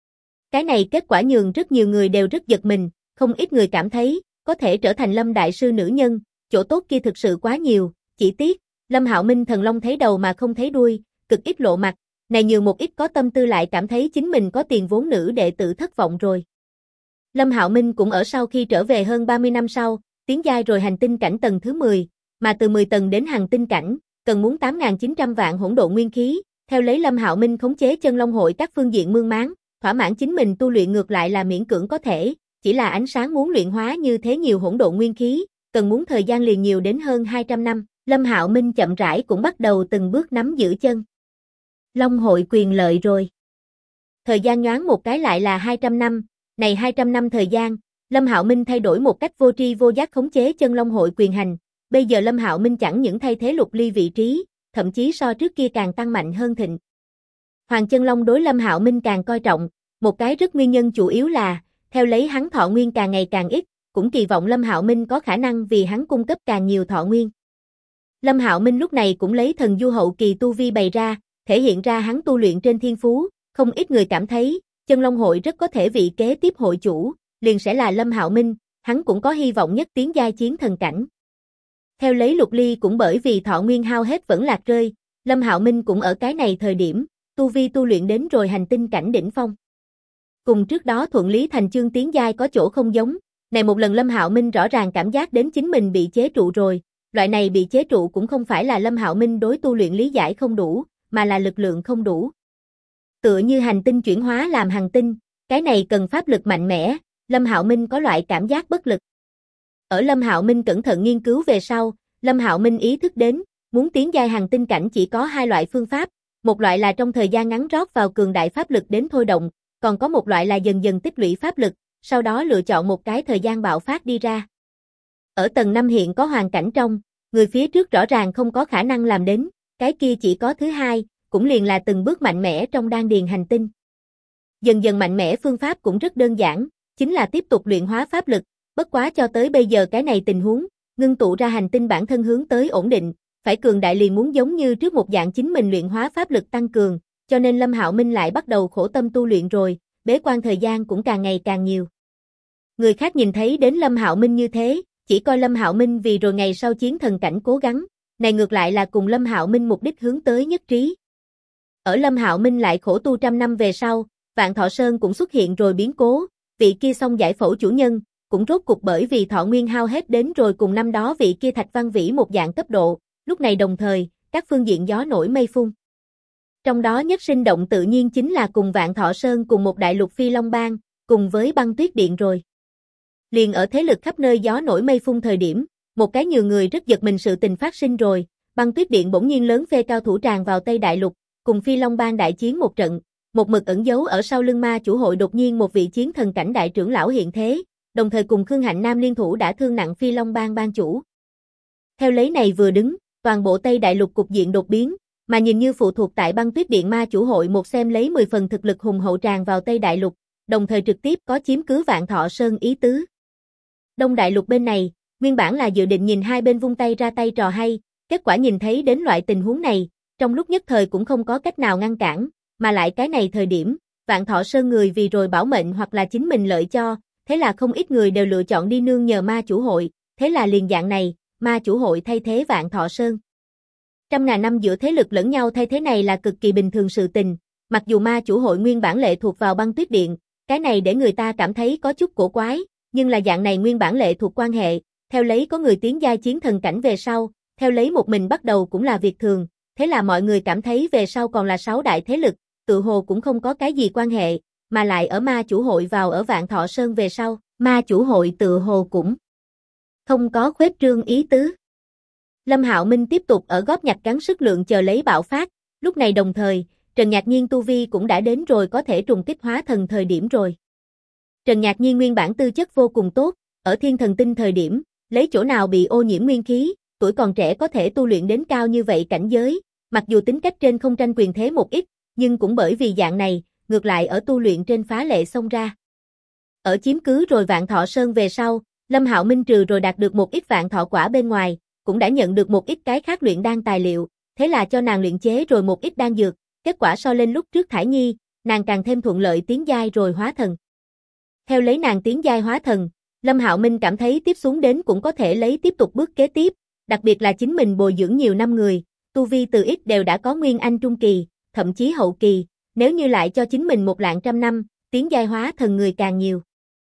Cái này kết quả nhường rất nhiều người đều rất giật mình, không ít người cảm thấy, có thể trở thành Lâm Đại Sư nữ nhân, chỗ tốt kia thực sự quá nhiều, chỉ tiếc, Lâm Hạo Minh thần long thấy đầu mà không thấy đuôi, cực ít lộ mặt, này nhường một ít có tâm tư lại cảm thấy chính mình có tiền vốn nữ đệ tử thất vọng rồi. Lâm Hạo Minh cũng ở sau khi trở về hơn 30 năm sau, tiến giai rồi hành tinh cảnh tầng thứ 10, mà từ 10 tầng đến hành tinh cảnh, cần muốn 8.900 vạn hỗn độn nguyên khí, theo lấy Lâm Hạo Minh khống chế chân long hội các phương diện mương máng, thỏa mãn chính mình tu luyện ngược lại là miễn cưỡng có thể, chỉ là ánh sáng muốn luyện hóa như thế nhiều hỗn độn nguyên khí, cần muốn thời gian liền nhiều đến hơn 200 năm, Lâm Hạo Minh chậm rãi cũng bắt đầu từng bước nắm giữ chân long hội quyền lợi rồi. Thời gian nhoáng một cái lại là 200 năm, này 200 năm thời gian, Lâm Hạo Minh thay đổi một cách vô tri vô giác khống chế chân long hội quyền hành, bây giờ Lâm Hạo Minh chẳng những thay thế Lục Ly vị trí, thậm chí so trước kia càng tăng mạnh hơn thịnh. Hoàng Chân Long đối Lâm Hạo Minh càng coi trọng, một cái rất nguyên nhân chủ yếu là, theo lấy hắn thọ nguyên càng ngày càng ít, cũng kỳ vọng Lâm Hạo Minh có khả năng vì hắn cung cấp càng nhiều thọ nguyên. Lâm Hạo Minh lúc này cũng lấy thần du hậu kỳ tu vi bày ra, thể hiện ra hắn tu luyện trên thiên phú, không ít người cảm thấy, chân long hội rất có thể vị kế tiếp hội chủ, liền sẽ là Lâm Hạo Minh, hắn cũng có hy vọng nhất tiến giai chiến thần cảnh. Theo lấy Lục Ly cũng bởi vì thọ nguyên hao hết vẫn lạc rơi, Lâm Hạo Minh cũng ở cái này thời điểm, tu vi tu luyện đến rồi hành tinh cảnh đỉnh phong. Cùng trước đó Thuận Lý Thành Chương tiến giai có chỗ không giống, này một lần Lâm Hạo Minh rõ ràng cảm giác đến chính mình bị chế trụ rồi, loại này bị chế trụ cũng không phải là Lâm Hạo Minh đối tu luyện lý giải không đủ, mà là lực lượng không đủ. Tựa như hành tinh chuyển hóa làm hành tinh, cái này cần pháp lực mạnh mẽ, Lâm Hạo Minh có loại cảm giác bất lực. Ở Lâm Hạo Minh cẩn thận nghiên cứu về sau, Lâm Hạo Minh ý thức đến, muốn tiến giai hành tinh cảnh chỉ có hai loại phương pháp, một loại là trong thời gian ngắn rót vào cường đại pháp lực đến thôi động, còn có một loại là dần dần tích lũy pháp lực, sau đó lựa chọn một cái thời gian bạo phát đi ra. Ở tầng 5 hiện có hoàn cảnh trong, người phía trước rõ ràng không có khả năng làm đến, cái kia chỉ có thứ hai, cũng liền là từng bước mạnh mẽ trong đan điền hành tinh. Dần dần mạnh mẽ phương pháp cũng rất đơn giản, chính là tiếp tục luyện hóa pháp lực, bất quá cho tới bây giờ cái này tình huống, ngưng tụ ra hành tinh bản thân hướng tới ổn định, phải cường đại liền muốn giống như trước một dạng chính mình luyện hóa pháp lực tăng cường, cho nên Lâm Hạo Minh lại bắt đầu khổ tâm tu luyện rồi, bế quan thời gian cũng càng ngày càng nhiều. Người khác nhìn thấy đến Lâm Hạo Minh như thế, chỉ coi Lâm Hạo Minh vì rồi ngày sau chiến thần cảnh cố gắng, này ngược lại là cùng Lâm Hạo Minh mục đích hướng tới nhất trí. Ở Lâm Hạo Minh lại khổ tu trăm năm về sau, Vạn Thọ Sơn cũng xuất hiện rồi biến cố, vị kia xong giải phẫu chủ nhân, cũng rốt cục bởi vì thọ nguyên hao hết đến rồi cùng năm đó vị kia Thạch Văn Vĩ một dạng cấp độ, lúc này đồng thời, các phương diện gió nổi mây phun. Trong đó nhất sinh động tự nhiên chính là cùng Vạn Thọ Sơn cùng một đại lục Phi Long Bang, cùng với Băng Tuyết Điện rồi. Liền ở thế lực khắp nơi gió nổi mây phun thời điểm, một cái nhiều người rất giật mình sự tình phát sinh rồi, Băng Tuyết Điện bỗng nhiên lớn phê cao thủ tràn vào Tây Đại Lục, cùng Phi Long Bang đại chiến một trận, một mực ẩn giấu ở sau lưng ma chủ hội đột nhiên một vị chiến thần cảnh đại trưởng lão hiện thế, đồng thời cùng Khương Hạnh Nam liên thủ đã thương nặng Phi Long Bang bang chủ. Theo lấy này vừa đứng, toàn bộ Tây Đại Lục cục diện đột biến, mà nhìn như phụ thuộc tại Băng Tuyết Điện ma chủ hội một xem lấy 10 phần thực lực hùng hậu tràn vào Tây Đại Lục, đồng thời trực tiếp có chiếm cứ Vạn Thọ Sơn ý tứ. Đông Đại Lục bên này, nguyên bản là dự định nhìn hai bên vung tay ra tay trò hay, kết quả nhìn thấy đến loại tình huống này, trong lúc nhất thời cũng không có cách nào ngăn cản, mà lại cái này thời điểm, Vạn Thọ Sơn người vì rồi bảo mệnh hoặc là chính mình lợi cho, thế là không ít người đều lựa chọn đi nương nhờ ma chủ hội, thế là liền dạng này, ma chủ hội thay thế Vạn Thọ Sơn. Trăm ngàn năm giữa thế lực lẫn nhau thay thế này là cực kỳ bình thường sự tình, mặc dù ma chủ hội nguyên bản lệ thuộc vào Băng Tuyết Điện, cái này để người ta cảm thấy có chút cổ quái, nhưng là dạng này nguyên bản lệ thuộc quan hệ, theo lấy có người tiến giai chiến thần cảnh về sau, theo lấy một mình bắt đầu cũng là việc thường, thế là mọi người cảm thấy về sau còn là 6 đại thế lực, tự hồ cũng không có cái gì quan hệ, mà lại ở ma chủ hội vào ở Vạn Thọ Sơn về sau, ma chủ hội tự hồ cũng không có khuếch trương ý tứ. Lâm Hạo Minh tiếp tục ở góp nhặt gắng sức lượng chờ lấy bạo phát, lúc này đồng thời, Trần Nhạc Nhiên tu vi cũng đã đến rồi có thể trùng kích hóa thần thời điểm rồi. Trần Nhạc Nhiên nguyên bản tư chất vô cùng tốt, ở Thiên Thần Tinh thời điểm, lấy chỗ nào bị ô nhiễm nguyên khí, tuổi còn trẻ có thể tu luyện đến cao như vậy cảnh giới, mặc dù tính cách trên không tranh quyền thế một ít, nhưng cũng bởi vì dạng này, ngược lại ở tu luyện trên phá lệ xông ra. Ở chiếm cứ rồi Vạn Thọ Sơn về sau, Lâm Hạo Minh trừ rồi đạt được một ít vạn thọ quả bên ngoài, cũng đã nhận được một ít cái khác luyện đan tài liệu, thế là cho nàng luyện chế rồi một ít đan dược, kết quả so lên lúc trước Thải Nhi, nàng càng thêm thuận lợi tiến giai rồi hóa thần. Theo lấy nàng tiến giai hóa thần, Lâm Hạo Minh cảm thấy tiếp xuống đến cũng có thể lấy tiếp tục bước kế tiếp, đặc biệt là chính mình bồi dưỡng nhiều năm người, tu vi từ ít đều đã có nguyên anh trung kỳ, thậm chí hậu kỳ, nếu như lại cho chính mình 100 năm, tiến giai hóa thần người càng nhiều.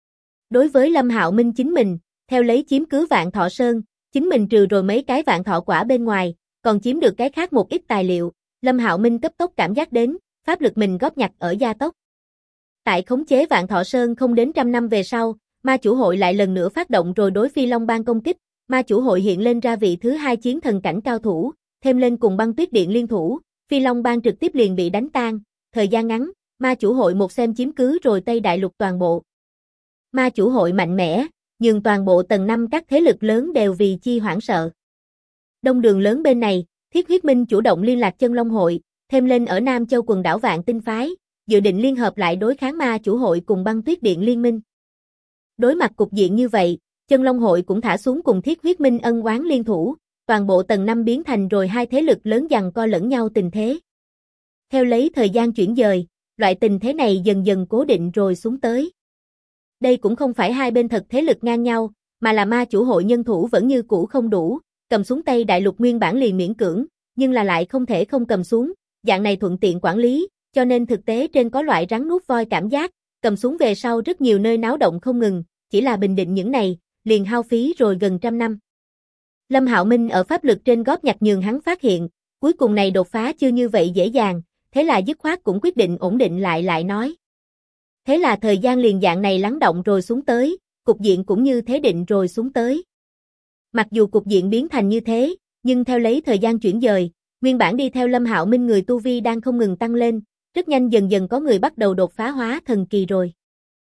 Đối với Lâm Hạo Minh chính mình, theo lấy chiếm cứ Vạn Thọ Sơn, chính mình trừ rồi mấy cái vạn thọ quả bên ngoài, còn chiếm được cái khác một ít tài liệu, Lâm Hạo Minh cấp tốc cảm giác đến, pháp lực mình góp nhặt ở gia tốc. Tại khống chế Vạn Thọ Sơn không đến 100 năm về sau, ma chủ hội lại lần nữa phát động rồi đối Phi Long Bang công kích, ma chủ hội hiện lên ra vị thứ 2 chiến thần cảnh cao thủ, thêm lên cùng Băng Tuyết Điện liên thủ, Phi Long Bang trực tiếp liền bị đánh tan, thời gian ngắn, ma chủ hội một xem chiếm cứ rồi Tây Đại Lục toàn bộ. Ma chủ hội mạnh mẽ, nhưng toàn bộ tầng 5 các thế lực lớn đều vì chi hoảng sợ. Đông Đường lớn bên này, Thiết Huyết Minh chủ động liên lạc Chân Long hội, thêm lên ở Nam Châu quần đảo Vạn Tinh phái, dự định liên hợp lại đối kháng ma chủ hội cùng Băng Tuyết Điện liên minh. Đối mặt cục diện như vậy, Chân Long hội cũng thả xuống cùng Thiết Huyết Minh ân oán liên thủ, toàn bộ tầng 5 biến thành rồi hai thế lực lớn giằng co lẫn nhau tình thế. Theo lấy thời gian chuyển dời, loại tình thế này dần dần cố định rồi xuống tới. Đây cũng không phải hai bên thật thế lực ngang nhau, mà là ma chủ hội nhân thủ vẫn như cũ không đủ, cầm xuống Tây Đại Lục nguyên bản liền miễn cưỡng, nhưng là lại không thể không cầm xuống, dạng này thuận tiện quản lý, cho nên thực tế trên có loại rắn nuốt voi cảm giác, cầm xuống về sau rất nhiều nơi náo động không ngừng, chỉ là bình định những này, liền hao phí rồi gần 100 năm. Lâm Hạo Minh ở pháp lực trên góp nhặt nhường hắn phát hiện, cuối cùng này đột phá chưa như vậy dễ dàng, thế là dứt khoát cũng quyết định ổn định lại nói. Thế là thời gian liền dạng này lắng động rồi xuống tới, cục diện cũng như thế định rồi xuống tới. Mặc dù cục diện biến thành như thế, nhưng theo lấy thời gian chuyển dời, nguyên bản đi theo Lâm Hạo Minh người tu vi đang không ngừng tăng lên, rất nhanh dần dần có người bắt đầu đột phá hóa thần kỳ rồi.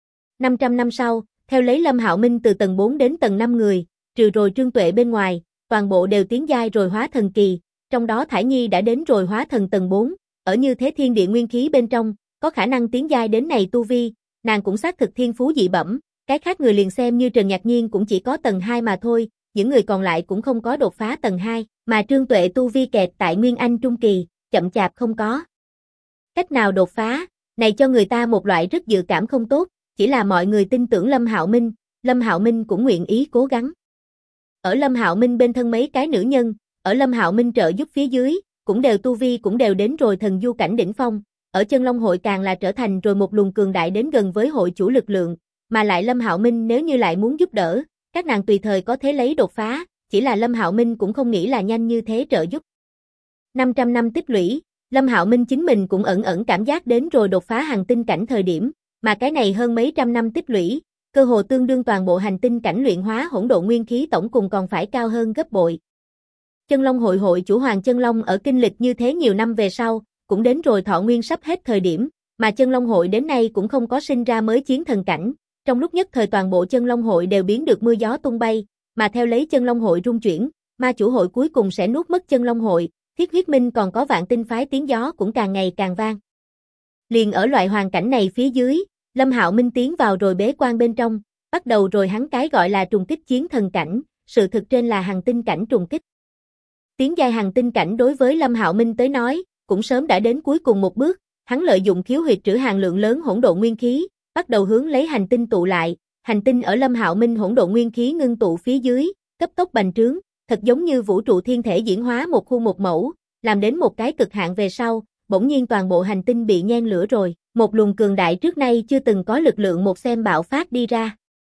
500 năm sau, theo lấy Lâm Hạo Minh từ tầng 4 đến tầng 5 người, trừ rồi Trương Tuệ bên ngoài, toàn bộ đều tiến giai rồi hóa thần kỳ, trong đó Thải Nhi đã đến rồi hóa thần tầng 4, ở như thế thiên địa nguyên khí bên trong, có khả năng tiến giai đến này tu vi, nàng cũng xác thực thiên phú dị bẩm, cái khác người liền xem như Trần Nhạc Nhiên cũng chỉ có tầng 2 mà thôi, những người còn lại cũng không có đột phá tầng 2, mà Trương Tuệ tu vi kẹt tại Nguyên Anh trung kỳ, chậm chạp không có cách nào đột phá, này cho người ta một loại rất dự cảm không tốt, chỉ là mọi người tin tưởng Lâm Hạo Minh cũng nguyện ý cố gắng. Ở Lâm Hạo Minh bên thân mấy cái nữ nhân, ở Lâm Hạo Minh trợ giúp phía dưới, cũng đều tu vi cũng đều đến rồi thần du cảnh đỉnh phong, ở Chân Long hội càng là trở thành rồi một luồng cường đại đến gần với hội chủ lực lượng, mà lại Lâm Hạo Minh nếu như lại muốn giúp đỡ, các nàng tùy thời có thế lấy đột phá, chỉ là Lâm Hạo Minh cũng không nghĩ là nhanh như thế trợ giúp. 500 năm tích lũy, Lâm Hạo Minh chính mình cũng ẩn ẩn cảm giác đến rồi đột phá hành tinh cảnh thời điểm, mà cái này hơn mấy trăm năm tích lũy, cơ hồ tương đương toàn bộ hành tinh cảnh luyện hóa hỗn độn nguyên khí tổng cùng còn phải cao hơn gấp bội. Chân Long hội hội chủ Hoàng Chân Long ở kinh lịch như thế nhiều năm về sau, cũng đến rồi thọ nguyên sắp hết thời điểm, mà chân long hội đến nay cũng không có sinh ra mới chiến thần cảnh, trong lúc nhất thời toàn bộ chân long hội đều biến được mưa gió tung bay, mà theo lấy chân long hội rung chuyển, ma chủ hội cuối cùng sẽ nuốt mất chân long hội, Thiết Huyết Minh còn có Vạn Tinh phái tiếng gió cũng càng ngày càng vang. Liền ở loại hoàn cảnh này phía dưới, Lâm Hạo Minh tiến vào rồi bế quan bên trong, bắt đầu rồi hắn cái gọi là trùng kích chiến thần cảnh, sự thực trên là hằng tinh cảnh trùng kích. Tiến giai hằng tinh cảnh đối với Lâm Hạo Minh tới nói, cũng sớm đã đến cuối cùng một bước, hắn lợi dụng khiếu huyệt trữ hàn lượng lớn hỗn độn nguyên khí, bắt đầu hướng lấy hành tinh tụ lại, hành tinh ở Lâm Hạo Minh hỗn độn nguyên khí ngưng tụ phía dưới, cấp tốc bành trướng, thật giống như vũ trụ thiên thể diễn hóa một khuôn một mẫu, làm đến một cái cực hạn về sau, bỗng nhiên toàn bộ hành tinh bị nhen lửa rồi, một luồng cường đại trước nay chưa từng có lực lượng một xem bạo phát đi ra.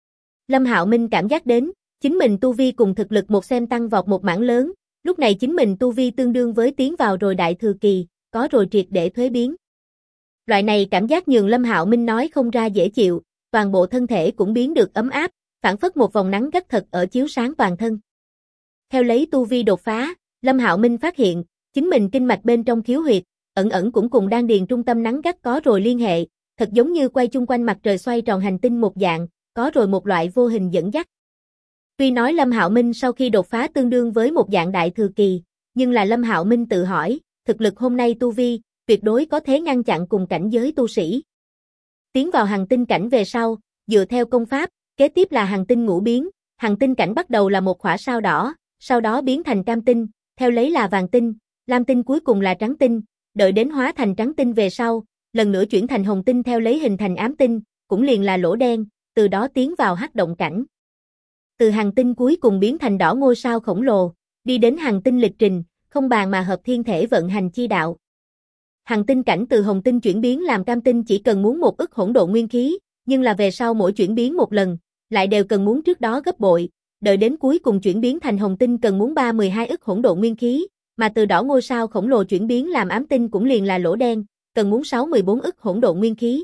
Lâm Hạo Minh cảm giác đến, chính mình tu vi cùng thực lực một xem tăng vọt một mảng lớn, lúc này chính mình tu vi tương đương với tiến vào rồi đại thừa kỳ, có rồi triệt để thuế biến. Loại này cảm giác nhường Lâm Hạo Minh nói không ra dễ chịu, toàn bộ thân thể cũng biến được ấm áp, phản phất một vòng nắng gắt thật ở chiếu sáng toàn thân. Theo lấy tu vi đột phá, Lâm Hạo Minh phát hiện, chính mình kinh mạch bên trong khiếu huyệt, ẩn ẩn cũng cùng đan điền trung tâm nắng gắt có rồi liên hệ, thật giống như quay chung quanh mặt trời xoay tròn hành tinh một dạng, có rồi một loại vô hình dẫn dắt. Tuy nói Lâm Hạo Minh sau khi đột phá tương đương với một dạng đại thừa kỳ, nhưng là Lâm Hạo Minh tự hỏi, thực lực hôm nay tu vi, tuyệt đối có thể ngăn chặn cùng cảnh giới tu sĩ. Tiến vào hằng tinh cảnh về sau, dựa theo công pháp, kế tiếp là hằng tinh ngũ biến, hằng tinh cảnh bắt đầu là một khỏa sao đỏ, sau đó biến thành cam tinh, theo lấy là vàng tinh, lam tinh cuối cùng là trắng tinh, đợi đến hóa thành trắng tinh về sau, lần nữa chuyển thành hồng tinh theo lấy hình thành ám tinh, cũng liền là lỗ đen, từ đó tiến vào hắc động cảnh. Từ hằng tinh cuối cùng biến thành đỏ ngôi sao khổng lồ, đi đến hằng tinh lịch trình, không bàn mà hợp thiên thể vận hành chi đạo. Hằng tinh cảnh từ hồng tinh chuyển biến làm cam tinh chỉ cần muốn 1 ức hỗn độn nguyên khí, nhưng là về sau mỗi chuyển biến một lần, lại đều cần muốn trước đó gấp bội, đợi đến cuối cùng chuyển biến thành hồng tinh cần muốn 12 ức hỗn độn nguyên khí, mà từ đỏ ngôi sao khổng lồ chuyển biến làm ám tinh cũng liền là lỗ đen, cần muốn 14 ức hỗn độn nguyên khí.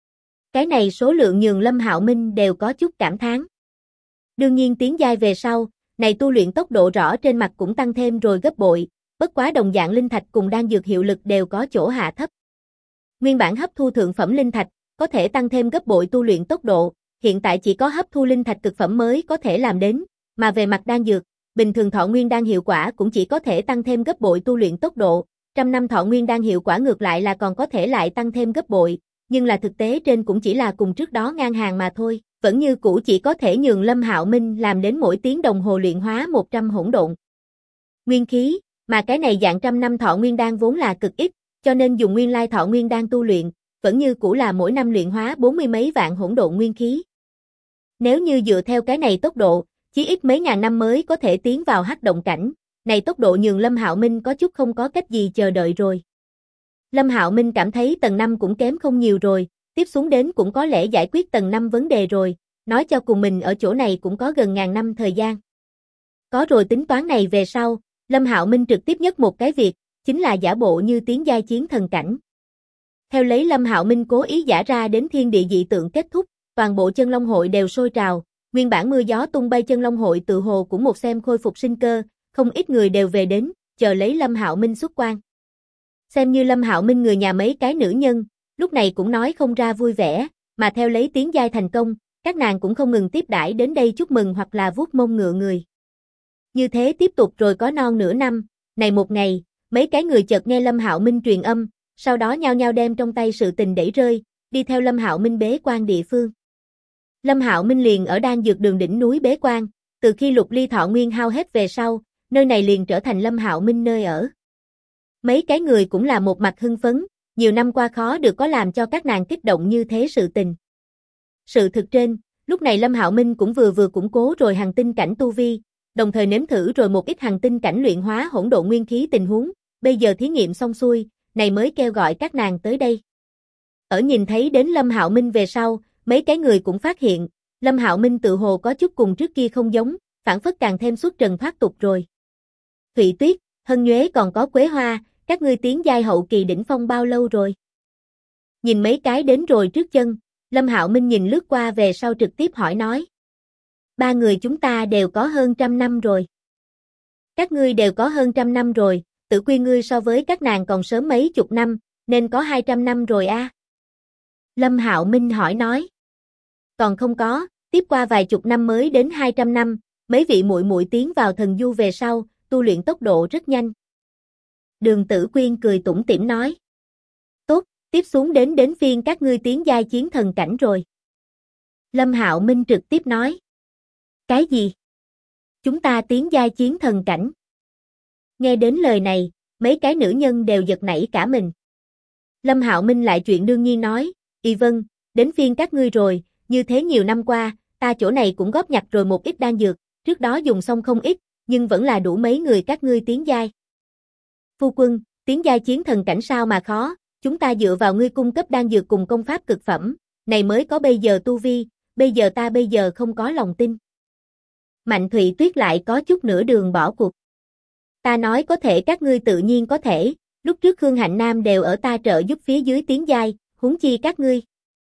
Cái này số lượng nhường Lâm Hạo Minh đều có chút cảm thán. Đương nhiên tiến giai về sau, này tu luyện tốc độ rõ trên mặt cũng tăng thêm rồi gấp bội, bất quá đồng dạng linh thạch cùng đan dược hiệu lực đều có chỗ hạ thấp. Nguyên bản hấp thu thượng phẩm linh thạch, có thể tăng thêm gấp bội tu luyện tốc độ, hiện tại chỉ có hấp thu linh thạch cực phẩm mới có thể làm đến, mà về mặt đan dược, bình thường thọ nguyên đan hiệu quả cũng chỉ có thể tăng thêm gấp bội tu luyện tốc độ, 100 năm thọ nguyên đan hiệu quả ngược lại là còn có thể lại tăng thêm gấp bội, nhưng là thực tế trên cũng chỉ là cùng trước đó ngang hàng mà thôi, vẫn như cũ chỉ có thể nhường Lâm Hạo Minh làm đến mỗi tiếng đồng hồ luyện hóa 100 hỗn độn nguyên khí, mà cái này dạng 100 năm thọ nguyên đan vốn là cực ít, cho nên dùng nguyên lai thọ nguyên đan tu luyện, vẫn như cũ là mỗi năm luyện hóa 40 mấy vạn hỗn độn nguyên khí. Nếu như dựa theo cái này tốc độ, chí ít mấy ngàn năm mới có thể tiến vào hắc động cảnh, này tốc độ nhường Lâm Hạo Minh có chút không có cách gì chờ đợi rồi. Lâm Hạo Minh cảm thấy tầng 5 cũng kém không nhiều rồi, tiếp xuống đến cũng có lẽ giải quyết tầng 5 vấn đề rồi, nói cho cùng mình ở chỗ này cũng có gần ngàn năm thời gian. Có rồi tính toán này về sau, Lâm Hạo Minh trực tiếp nhất một cái việc, chính là giả bộ như tiến giai chiến thần cảnh. Theo lấy Lâm Hạo Minh cố ý giả ra đến thiên địa dị tượng kết thúc, toàn bộ chân long hội đều sôi trào, nguyên bản mưa gió tung bay chân long hội tự hồ cũng một xem khôi phục sinh cơ, không ít người đều về đến, chờ lấy Lâm Hạo Minh xuất quan. Xem như Lâm Hạo Minh người nhà mấy cái nữ nhân, lúc này cũng nói không ra vui vẻ, mà theo lấy tiến giai thành công, các nàng cũng không ngừng tiếp đãi đến đây chúc mừng hoặc là vuốt mông ngựa người. Như thế tiếp tục rồi có non nửa năm, này một ngày, mấy cái người chợt nghe Lâm Hạo Minh truyền âm, sau đó nhao nhao đem trong tay sự tình đẩy rơi, đi theo Lâm Hạo Minh bế quan địa phương. Lâm Hạo Minh liền ở đan dược đường đỉnh núi bế quan, từ khi lục ly thọ nguyên hao hết về sau, nơi này liền trở thành Lâm Hạo Minh nơi ở. Mấy cái người cũng là một mặt hưng phấn, nhiều năm qua khó được có làm cho các nàng kích động như thế sự tình. Sự thực trên, lúc này Lâm Hạo Minh cũng vừa củng cố rồi hằng tinh cảnh tu vi, đồng thời nếm thử rồi một ít hằng tinh cảnh luyện hóa hỗn độn nguyên khí tình huống, bây giờ thí nghiệm xong xuôi, này mới kêu gọi các nàng tới đây. Ở nhìn thấy đến Lâm Hạo Minh về sau, mấy cái người cũng phát hiện, Lâm Hạo Minh tự hồ có chút cùng trước kia không giống, phản phất càng thêm xuất trần thoát tục rồi. Thụy Tuyết, Hân Nhuế còn có Quế Hoa, các ngươi tiến giai hậu kỳ đỉnh phong bao lâu rồi? Nhìn mấy cái đến rồi trước chân, Lâm Hạo Minh nhìn lướt qua về sau trực tiếp hỏi nói. 3 người chúng ta đều có hơn 100 năm rồi. Các ngươi đều có hơn 100 năm rồi, Tử Quy ngươi so với các nàng còn sớm mấy chục năm, nên có 200 năm rồi a. Lâm Hạo Minh hỏi nói. Còn không có, tiếp qua vài chục năm mới đến 200 năm, mấy vị muội muội tiến vào thần du về sau, tu luyện tốc độ rất nhanh. Đường Tử Quyên cười tủm tỉm nói. Tốt, tiếp xuống đến phiên các ngươi tiến giai chiến thần cảnh rồi. Lâm Hạo Minh trực tiếp nói. Cái gì? Chúng ta tiến giai chiến thần cảnh. Nghe đến lời này, mấy cái nữ nhân đều giật nảy cả mình. Lâm Hạo Minh lại chuyện đương nhiên nói, Y vâng, đến phiên các ngươi rồi, như thế nhiều năm qua, ta chỗ này cũng góp nhặt rồi một ít đan dược, trước đó dùng xong không ít, nhưng vẫn là đủ mấy người các ngươi tiến giai. Phu quân, tiến giai chiến thần cảnh sao mà khó, chúng ta dựa vào ngươi cung cấp đan dược cùng công pháp cực phẩm, này mới có bây giờ tu vi, bây giờ không có lòng tin. Mạnh Thụy Tuyết lại có chút nửa đường bỏ cuộc. Ta nói có thể các ngươi tự nhiên có thể, lúc trước Khương Hạnh Nam đều ở ta trợ giúp phía dưới tiến giai, huống chi các ngươi.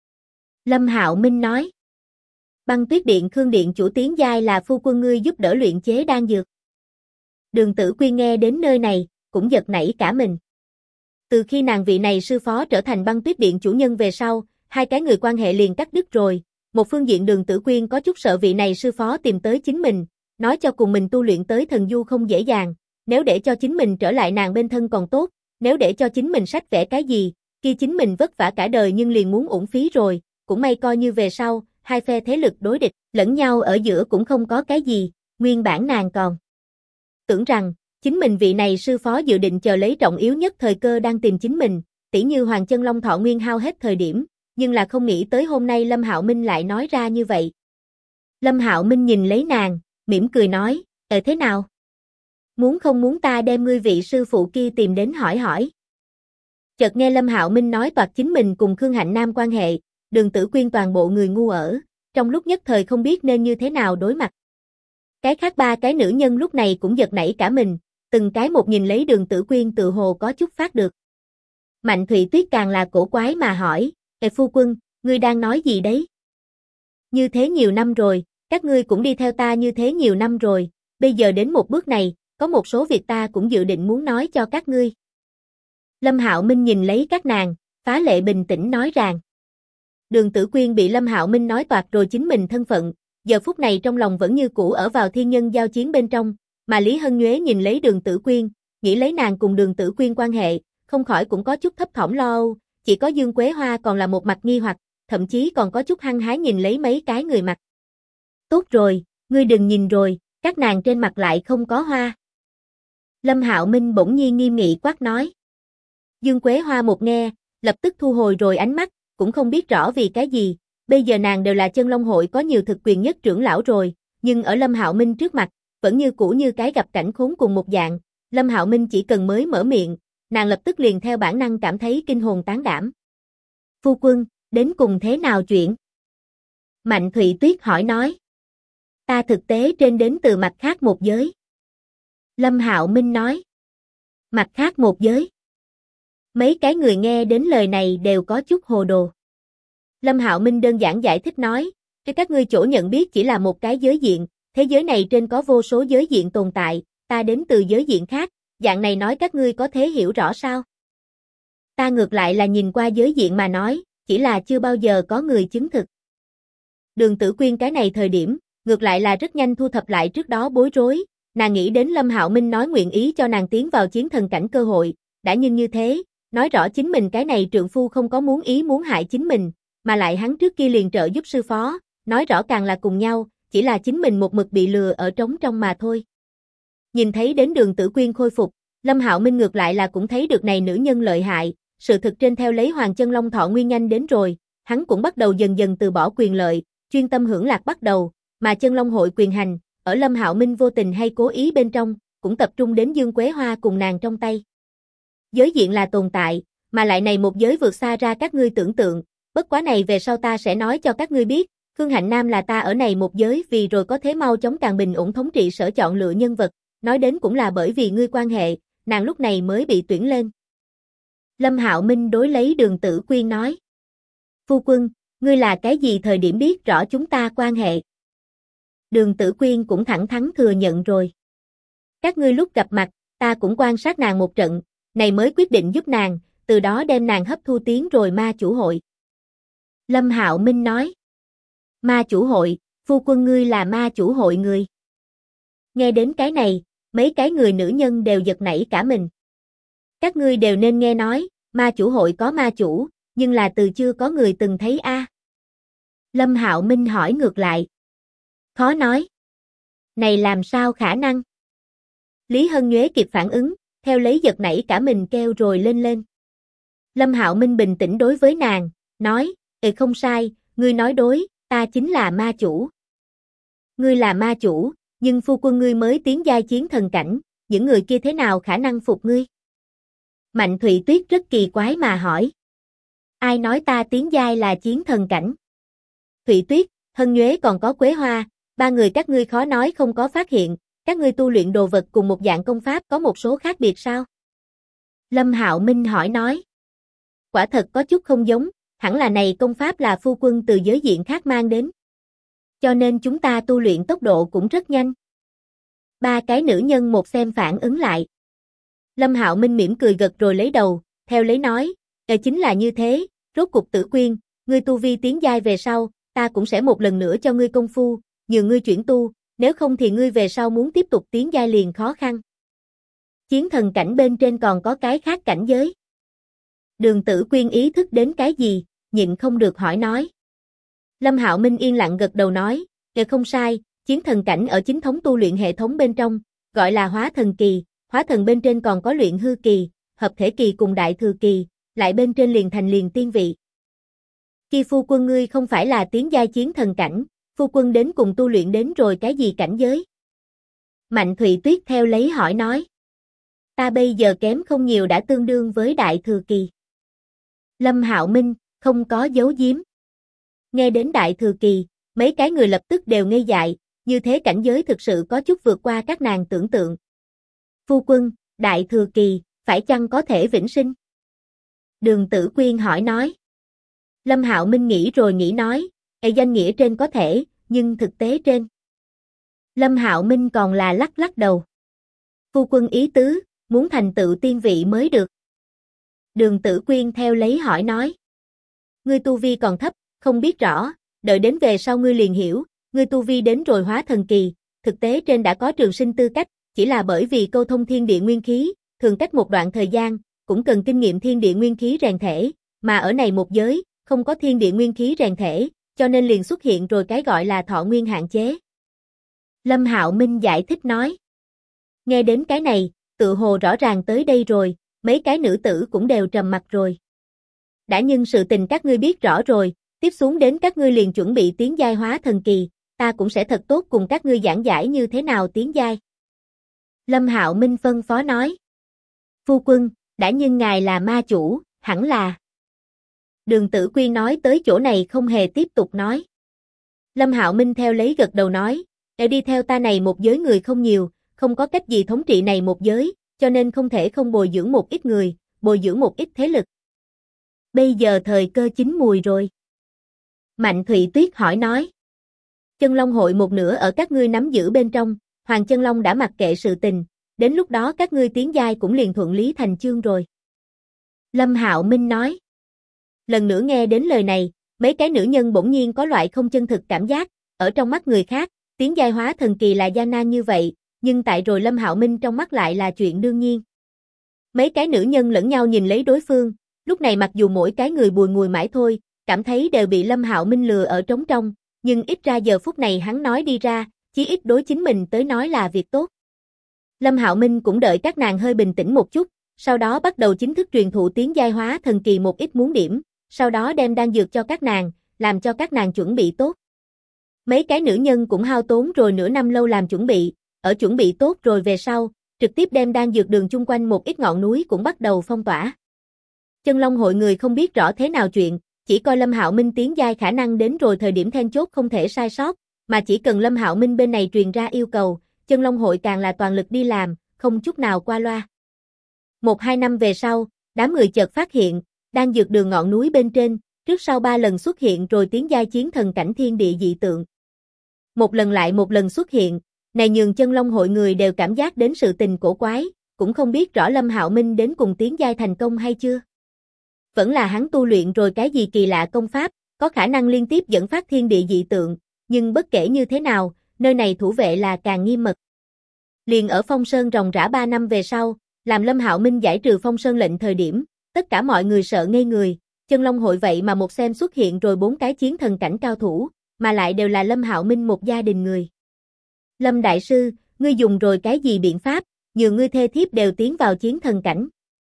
Lâm Hạo Minh nói. Băng Tuyết Điện Khương Điện chủ tiến giai là phu quân ngươi giúp đỡ luyện chế đan dược. Đường Tử Quyên nghe đến nơi này, cũng giật nảy cả mình. Từ khi nàng vị này sư phó trở thành Băng Tuyết Điện chủ nhân về sau, hai cái người quan hệ liền cắt đứt rồi. Một phương diện Đường Tử Quyên có chút sợ vị này sư phó tìm tới chính mình, nói cho cùng mình tu luyện tới thần du không dễ dàng, nếu để cho chính mình trở lại nàng bên thân còn tốt, nếu để cho chính mình sách vẽ cái gì, kia chính mình vất vả cả đời nhưng liền muốn uổng phí rồi, cũng may coi như về sau, hai phe thế lực đối địch, lẫn nhau ở giữa cũng không có cái gì, nguyên bản nàng còn tưởng rằng, chính mình vị này sư phó dự định chờ lấy trọng yếu nhất thời cơ đang tìm chính mình, tỉ như Hoàng Chân Long thọ nguyên hao hết thời điểm, nhưng là không nghĩ tới hôm nay Lâm Hạo Minh lại nói ra như vậy. Lâm Hạo Minh nhìn lấy nàng, mỉm cười nói, thế nào? Muốn không muốn ta đem ngươi vị sư phụ kia tìm đến hỏi hỏi? Chợt nghe Lâm Hạo Minh nói toạc chính mình cùng Khương Hạnh Nam quan hệ, Đường Tử Quyên toàn bộ người ngu ở, trong lúc nhất thời không biết nên như thế nào đối mặt. Cái khác ba cái nữ nhân lúc này cũng giật nảy cả mình, từng cái một nhìn lấy Đường Tử Quyên tự hồ có chút phát được. Mạnh Thụy Tuyết càng là cổ quái mà hỏi, phu quân, ngươi đang nói gì đấy? Như thế nhiều năm rồi, các ngươi cũng đi theo ta như thế nhiều năm rồi, bây giờ đến một bước này, có một số việc ta cũng dự định muốn nói cho các ngươi. Lâm Hạo Minh nhìn lấy các nàng, phá lệ bình tĩnh nói rằng. Đường Tử Quyên bị Lâm Hạo Minh nói toạc rồi chính mình thân phận, giờ phút này trong lòng vẫn như cũ ở vào thiên nhân giao chiến bên trong, mà Lý Hân Nhuế nhìn lấy Đường Tử Quyên, nghĩ lấy nàng cùng Đường Tử Quyên quan hệ, không khỏi cũng có chút thấp thỏm lo âu, chỉ có Dương Quế Hoa còn là một mặt nghi hoặc, thậm chí còn có chút hăng hái nhìn lấy mấy cái người mặt. Tốt rồi, ngươi đừng nhìn rồi, các nàng trên mặt lại không có hoa. Lâm Hạo Minh bỗng nhiên nghiêm nghị quát nói. Dương Quế Hoa một nghe, lập tức thu hồi rồi ánh mắt, cũng không biết rõ vì cái gì, bây giờ nàng đều là Chân Long hội có nhiều thực quyền nhất trưởng lão rồi, nhưng ở Lâm Hạo Minh trước mặt, vẫn như cũ như cái gặp cảnh khốn cùng một dạng, Lâm Hạo Minh chỉ cần mới mở miệng, nàng lập tức liền theo bản năng cảm thấy kinh hồn tán đảm. Phu quân, đến cùng thế nào chuyện? Mạnh Thụy Tuyết hỏi nói. Ta thực tế trên đến từ mặt khác một giới. Lâm Hạo Minh nói. Mặt khác một giới. Mấy cái người nghe đến lời này đều có chút hồ đồ. Lâm Hạo Minh đơn giản giải thích nói, các ngươi chỗ nhận biết chỉ là một cái giới diện, thế giới này trên có vô số giới diện tồn tại, ta đến từ giới diện khác, dạng này nói các ngươi có thể hiểu rõ sao? Ta ngược lại là nhìn qua giới diện mà nói, chỉ là chưa bao giờ có người chứng thực. Đường Tử Quyên cái này thời điểm, ngược lại là rất nhanh thu thập lại trước đó bối rối, nàng nghĩ đến Lâm Hạo Minh nói nguyện ý cho nàng tiến vào chiến thần cảnh cơ hội, đã nhưng như thế, nói rõ chính mình cái này trượng phu không có muốn ý muốn hại chính mình, mà lại hắn trước kia liền trợ giúp sư phó, nói rõ càng là cùng nhau, chỉ là chính mình một mực bị lừa ở trống trong mà thôi. Nhìn thấy đến Đường Tử Quyên khôi phục, Lâm Hạo Minh ngược lại là cũng thấy được này nữ nhân lợi hại, sự thực trên theo lấy Hoàng Chân Long thọ nguyên nhanh đến rồi, hắn cũng bắt đầu dần dần từ bỏ quyền lợi, chuyên tâm hưởng lạc bắt đầu, mà Chân Long hội quyền hành, ở Lâm Hạo Minh vô tình hay cố ý bên trong, cũng tập trung đến Dương Quế Hoa cùng nàng trong tay. Giới diện là tồn tại, mà lại này một giới vượt xa ra các ngươi tưởng tượng, bất quá này về sau ta sẽ nói cho các ngươi biết, Khương Hạnh Nam là ta ở này một giới vì rồi có thế mau chóng càng bình ổn thống trị sở chọn lựa nhân vật, nói đến cũng là bởi vì ngươi quan hệ, nàng lúc này mới bị tuyển lên. Lâm Hạo Minh đối lấy Đường Tử Quyên nói. Phu quân, ngươi là cái gì thời điểm biết rõ chúng ta quan hệ? Đường Tử Quyên cũng thẳng thắn thừa nhận rồi. Các ngươi lúc gặp mặt, ta cũng quan sát nàng một trận, này mới quyết định giúp nàng, từ đó đem nàng hấp thu tiến rồi ma chủ hội. Lâm Hạo Minh nói. Ma chủ hội, phu quân ngươi là ma chủ hội người. Nghe đến cái này, mấy cái người nữ nhân đều giật nảy cả mình. Các ngươi đều nên nghe nói, ma chủ hội có ma chủ, nhưng là từ chưa có người từng thấy a. Lâm Hạo Minh hỏi ngược lại. Khó nói. Này làm sao khả năng? Lý Hân Nhuế kịp phản ứng, theo lấy giật nảy cả mình kêu rồi lên lên. Lâm Hạo Minh bình tĩnh đối với nàng, nói, không sai, ngươi nói đối, ta chính là ma chủ. Ngươi là ma chủ, nhưng phu quân ngươi mới tiến giai chiến thần cảnh, những người kia thế nào khả năng phục ngươi? Mạnh Thụy Tuyết rất kỳ quái mà hỏi. Ai nói ta tiến giai là chiến thần cảnh? Thụy Tuyết, Hân Nhuế còn có Quế Hoa, ba người các ngươi khó nói không có phát hiện, các ngươi tu luyện đồ vật cùng một dạng công pháp có một số khác biệt sao? Lâm Hạo Minh hỏi nói. Quả thật có chút không giống, hẳn là này công pháp là phu quân từ giới diện khác mang đến. Cho nên chúng ta tu luyện tốc độ cũng rất nhanh. Ba cái nữ nhân một xem phản ứng lại. Lâm Hạo Minh mỉm cười gật rồi lấy đầu, theo lấy nói, chính là như thế, rốt cục Tử Quyên, ngươi tu vi tiến giai về sau, ta cũng sẽ một lần nữa cho ngươi công phu, nhờ ngươi chuyển tu, nếu không thì ngươi về sau muốn tiếp tục tiến giai liền khó khăn. Chiến thần cảnh bên trên còn có cái khác cảnh giới. Đường Tử Quyên ý thức đến cái gì, nhịn không được hỏi nói. Lâm Hạo Minh yên lặng gật đầu nói, không sai, chiến thần cảnh ở chính thống tu luyện hệ thống bên trong, gọi là hóa thần kỳ, hóa thần bên trên còn có luyện hư kỳ, hợp thể kỳ cùng đại thừa kỳ, lại bên trên liền thành liền tiên vị. Khi phu quân ngươi không phải là tiến giai chiến thần cảnh, phu quân đến cùng tu luyện đến rồi cái gì cảnh giới? Mạnh Thụy Tuyết theo lấy hỏi nói. Ta bây giờ kém không nhiều đã tương đương với đại thừa kỳ. Lâm Hạo Minh, không có giấu giếm. Nghe đến đại thừa kỳ, mấy cái người lập tức đều ngây dại, như thế cảnh giới thực sự có chút vượt qua các nàng tưởng tượng. Phu quân, đại thừa kỳ, phải chăng có thể vĩnh sinh? Đường Tử Quyên hỏi nói. Lâm Hạo Minh nghĩ rồi nghĩ nói, danh nghĩa trên có thể, nhưng thực tế trên. Lâm Hạo Minh còn là lắc lắc đầu. Phu quân ý tứ, muốn thành tựu tiên vị mới được. Đường Tử Quyên theo lấy hỏi nói. Ngươi tu vi còn thấp, không biết rõ, đợi đến về sau ngươi liền hiểu, ngươi tu vi đến rồi hóa thần kỳ, thực tế trên đã có trường sinh tư cách, chỉ là bởi vì câu thông thiên địa nguyên khí, thường cách một đoạn thời gian, cũng cần kinh nghiệm thiên địa nguyên khí rèn thể, mà ở này một giới, không có thiên địa nguyên khí rèn thể, cho nên liền xuất hiện rồi cái gọi là thọ nguyên hạn chế. Lâm Hạo Minh giải thích nói. Nghe đến cái này, tự hồ rõ ràng tới đây rồi, mấy cái nữ tử cũng đều trầm mặt rồi. Đã nhưng sự tình các ngươi biết rõ rồi, tiếp xuống đến các ngươi liền chuẩn bị tiến giai hóa thần kỳ, ta cũng sẽ thật tốt cùng các ngươi giảng giải như thế nào tiến giai. Lâm Hạo Minh phân phó nói. Phu quân, đã nhưng ngài là ma chủ, hẳn là. Đường Tử Quyên nói tới chỗ này không hề tiếp tục nói. Lâm Hạo Minh theo lấy gật đầu nói, để đi theo ta này một giới người không nhiều, không có cách gì thống trị này một giới, cho nên không thể không bồi dưỡng một ít người, bồi dưỡng một ít thế lực. Bây giờ thời cơ chín mùi rồi. Mạnh Thụy Tuyết hỏi nói. Chân Long hội một nửa ở các ngươi nắm giữ bên trong, Hoàng Chân Long đã mặc kệ sự tình, đến lúc đó các ngươi tiến giai cũng liền thuận lý thành chương rồi. Lâm Hạo Minh nói. Lần nữa nghe đến lời này, mấy cái nữ nhân bỗng nhiên có loại không chân thực cảm giác, ở trong mắt người khác, tiến giai hóa thần kỳ là gian nan như vậy, nhưng tại rồi Lâm Hạo Minh trong mắt lại là chuyện đương nhiên. Mấy cái nữ nhân lẫn nhau nhìn lấy đối phương, lúc này mặc dù mỗi cái người bùi ngùi mãi thôi, cảm thấy đều bị Lâm Hạo Minh lừa ở trống trong, nhưng ít ra giờ phút này hắn nói đi ra, chí ít đối chính mình tới nói là việc tốt. Lâm Hạo Minh cũng đợi các nàng hơi bình tĩnh một chút, sau đó bắt đầu chính thức truyền thụ tiến giai hóa thần kỳ một ít muốn điểm, sau đó đem đan dược cho các nàng, làm cho các nàng chuẩn bị tốt. Mấy cái nữ nhân cũng hao tốn rồi nửa năm lâu làm chuẩn bị, ở chuẩn bị tốt rồi về sau, trực tiếp đem đan dược đường chung quanh một ít ngọn núi cũng bắt đầu phong tỏa. Chân Long hội người không biết rõ thế nào chuyện, chỉ coi Lâm Hạo Minh tiến giai khả năng đến rồi thời điểm then chốt không thể sai sót, mà chỉ cần Lâm Hạo Minh bên này truyền ra yêu cầu, Chân Long hội càng là toàn lực đi làm, không chút nào qua loa. 1-2 năm về sau, đám người chợt phát hiện, đan dược đường ngọn núi bên trên, trước sau 3 lần xuất hiện rồi tiến giai chiến thần cảnh thiên địa dị tượng. Một lần lại một lần xuất hiện, này nhường Chân Long hội người đều cảm giác đến sự tình cổ quái, cũng không biết rõ Lâm Hạo Minh đến cùng tiến giai thành công hay chưa. Vẫn là hắn tu luyện rồi cái gì kỳ lạ công pháp, có khả năng liên tiếp dẫn phát thiên địa dị tượng, nhưng bất kể như thế nào, nơi này thủ vệ là càng nghiêm mật. Liền ở Phong Sơn ròng rã 3 năm về sau, làm Lâm Hạo Minh giải trừ Phong Sơn lệnh thời điểm, tất cả mọi người sợ ngây người, Chân Long hội vậy mà một xem xuất hiện rồi 4 cái chiến thần cảnh cao thủ, mà lại đều là Lâm Hạo Minh một gia đình người. Lâm đại sư, ngươi dùng rồi cái gì biện pháp, nhường ngươi thê thiếp đều tiến vào chiến thần cảnh.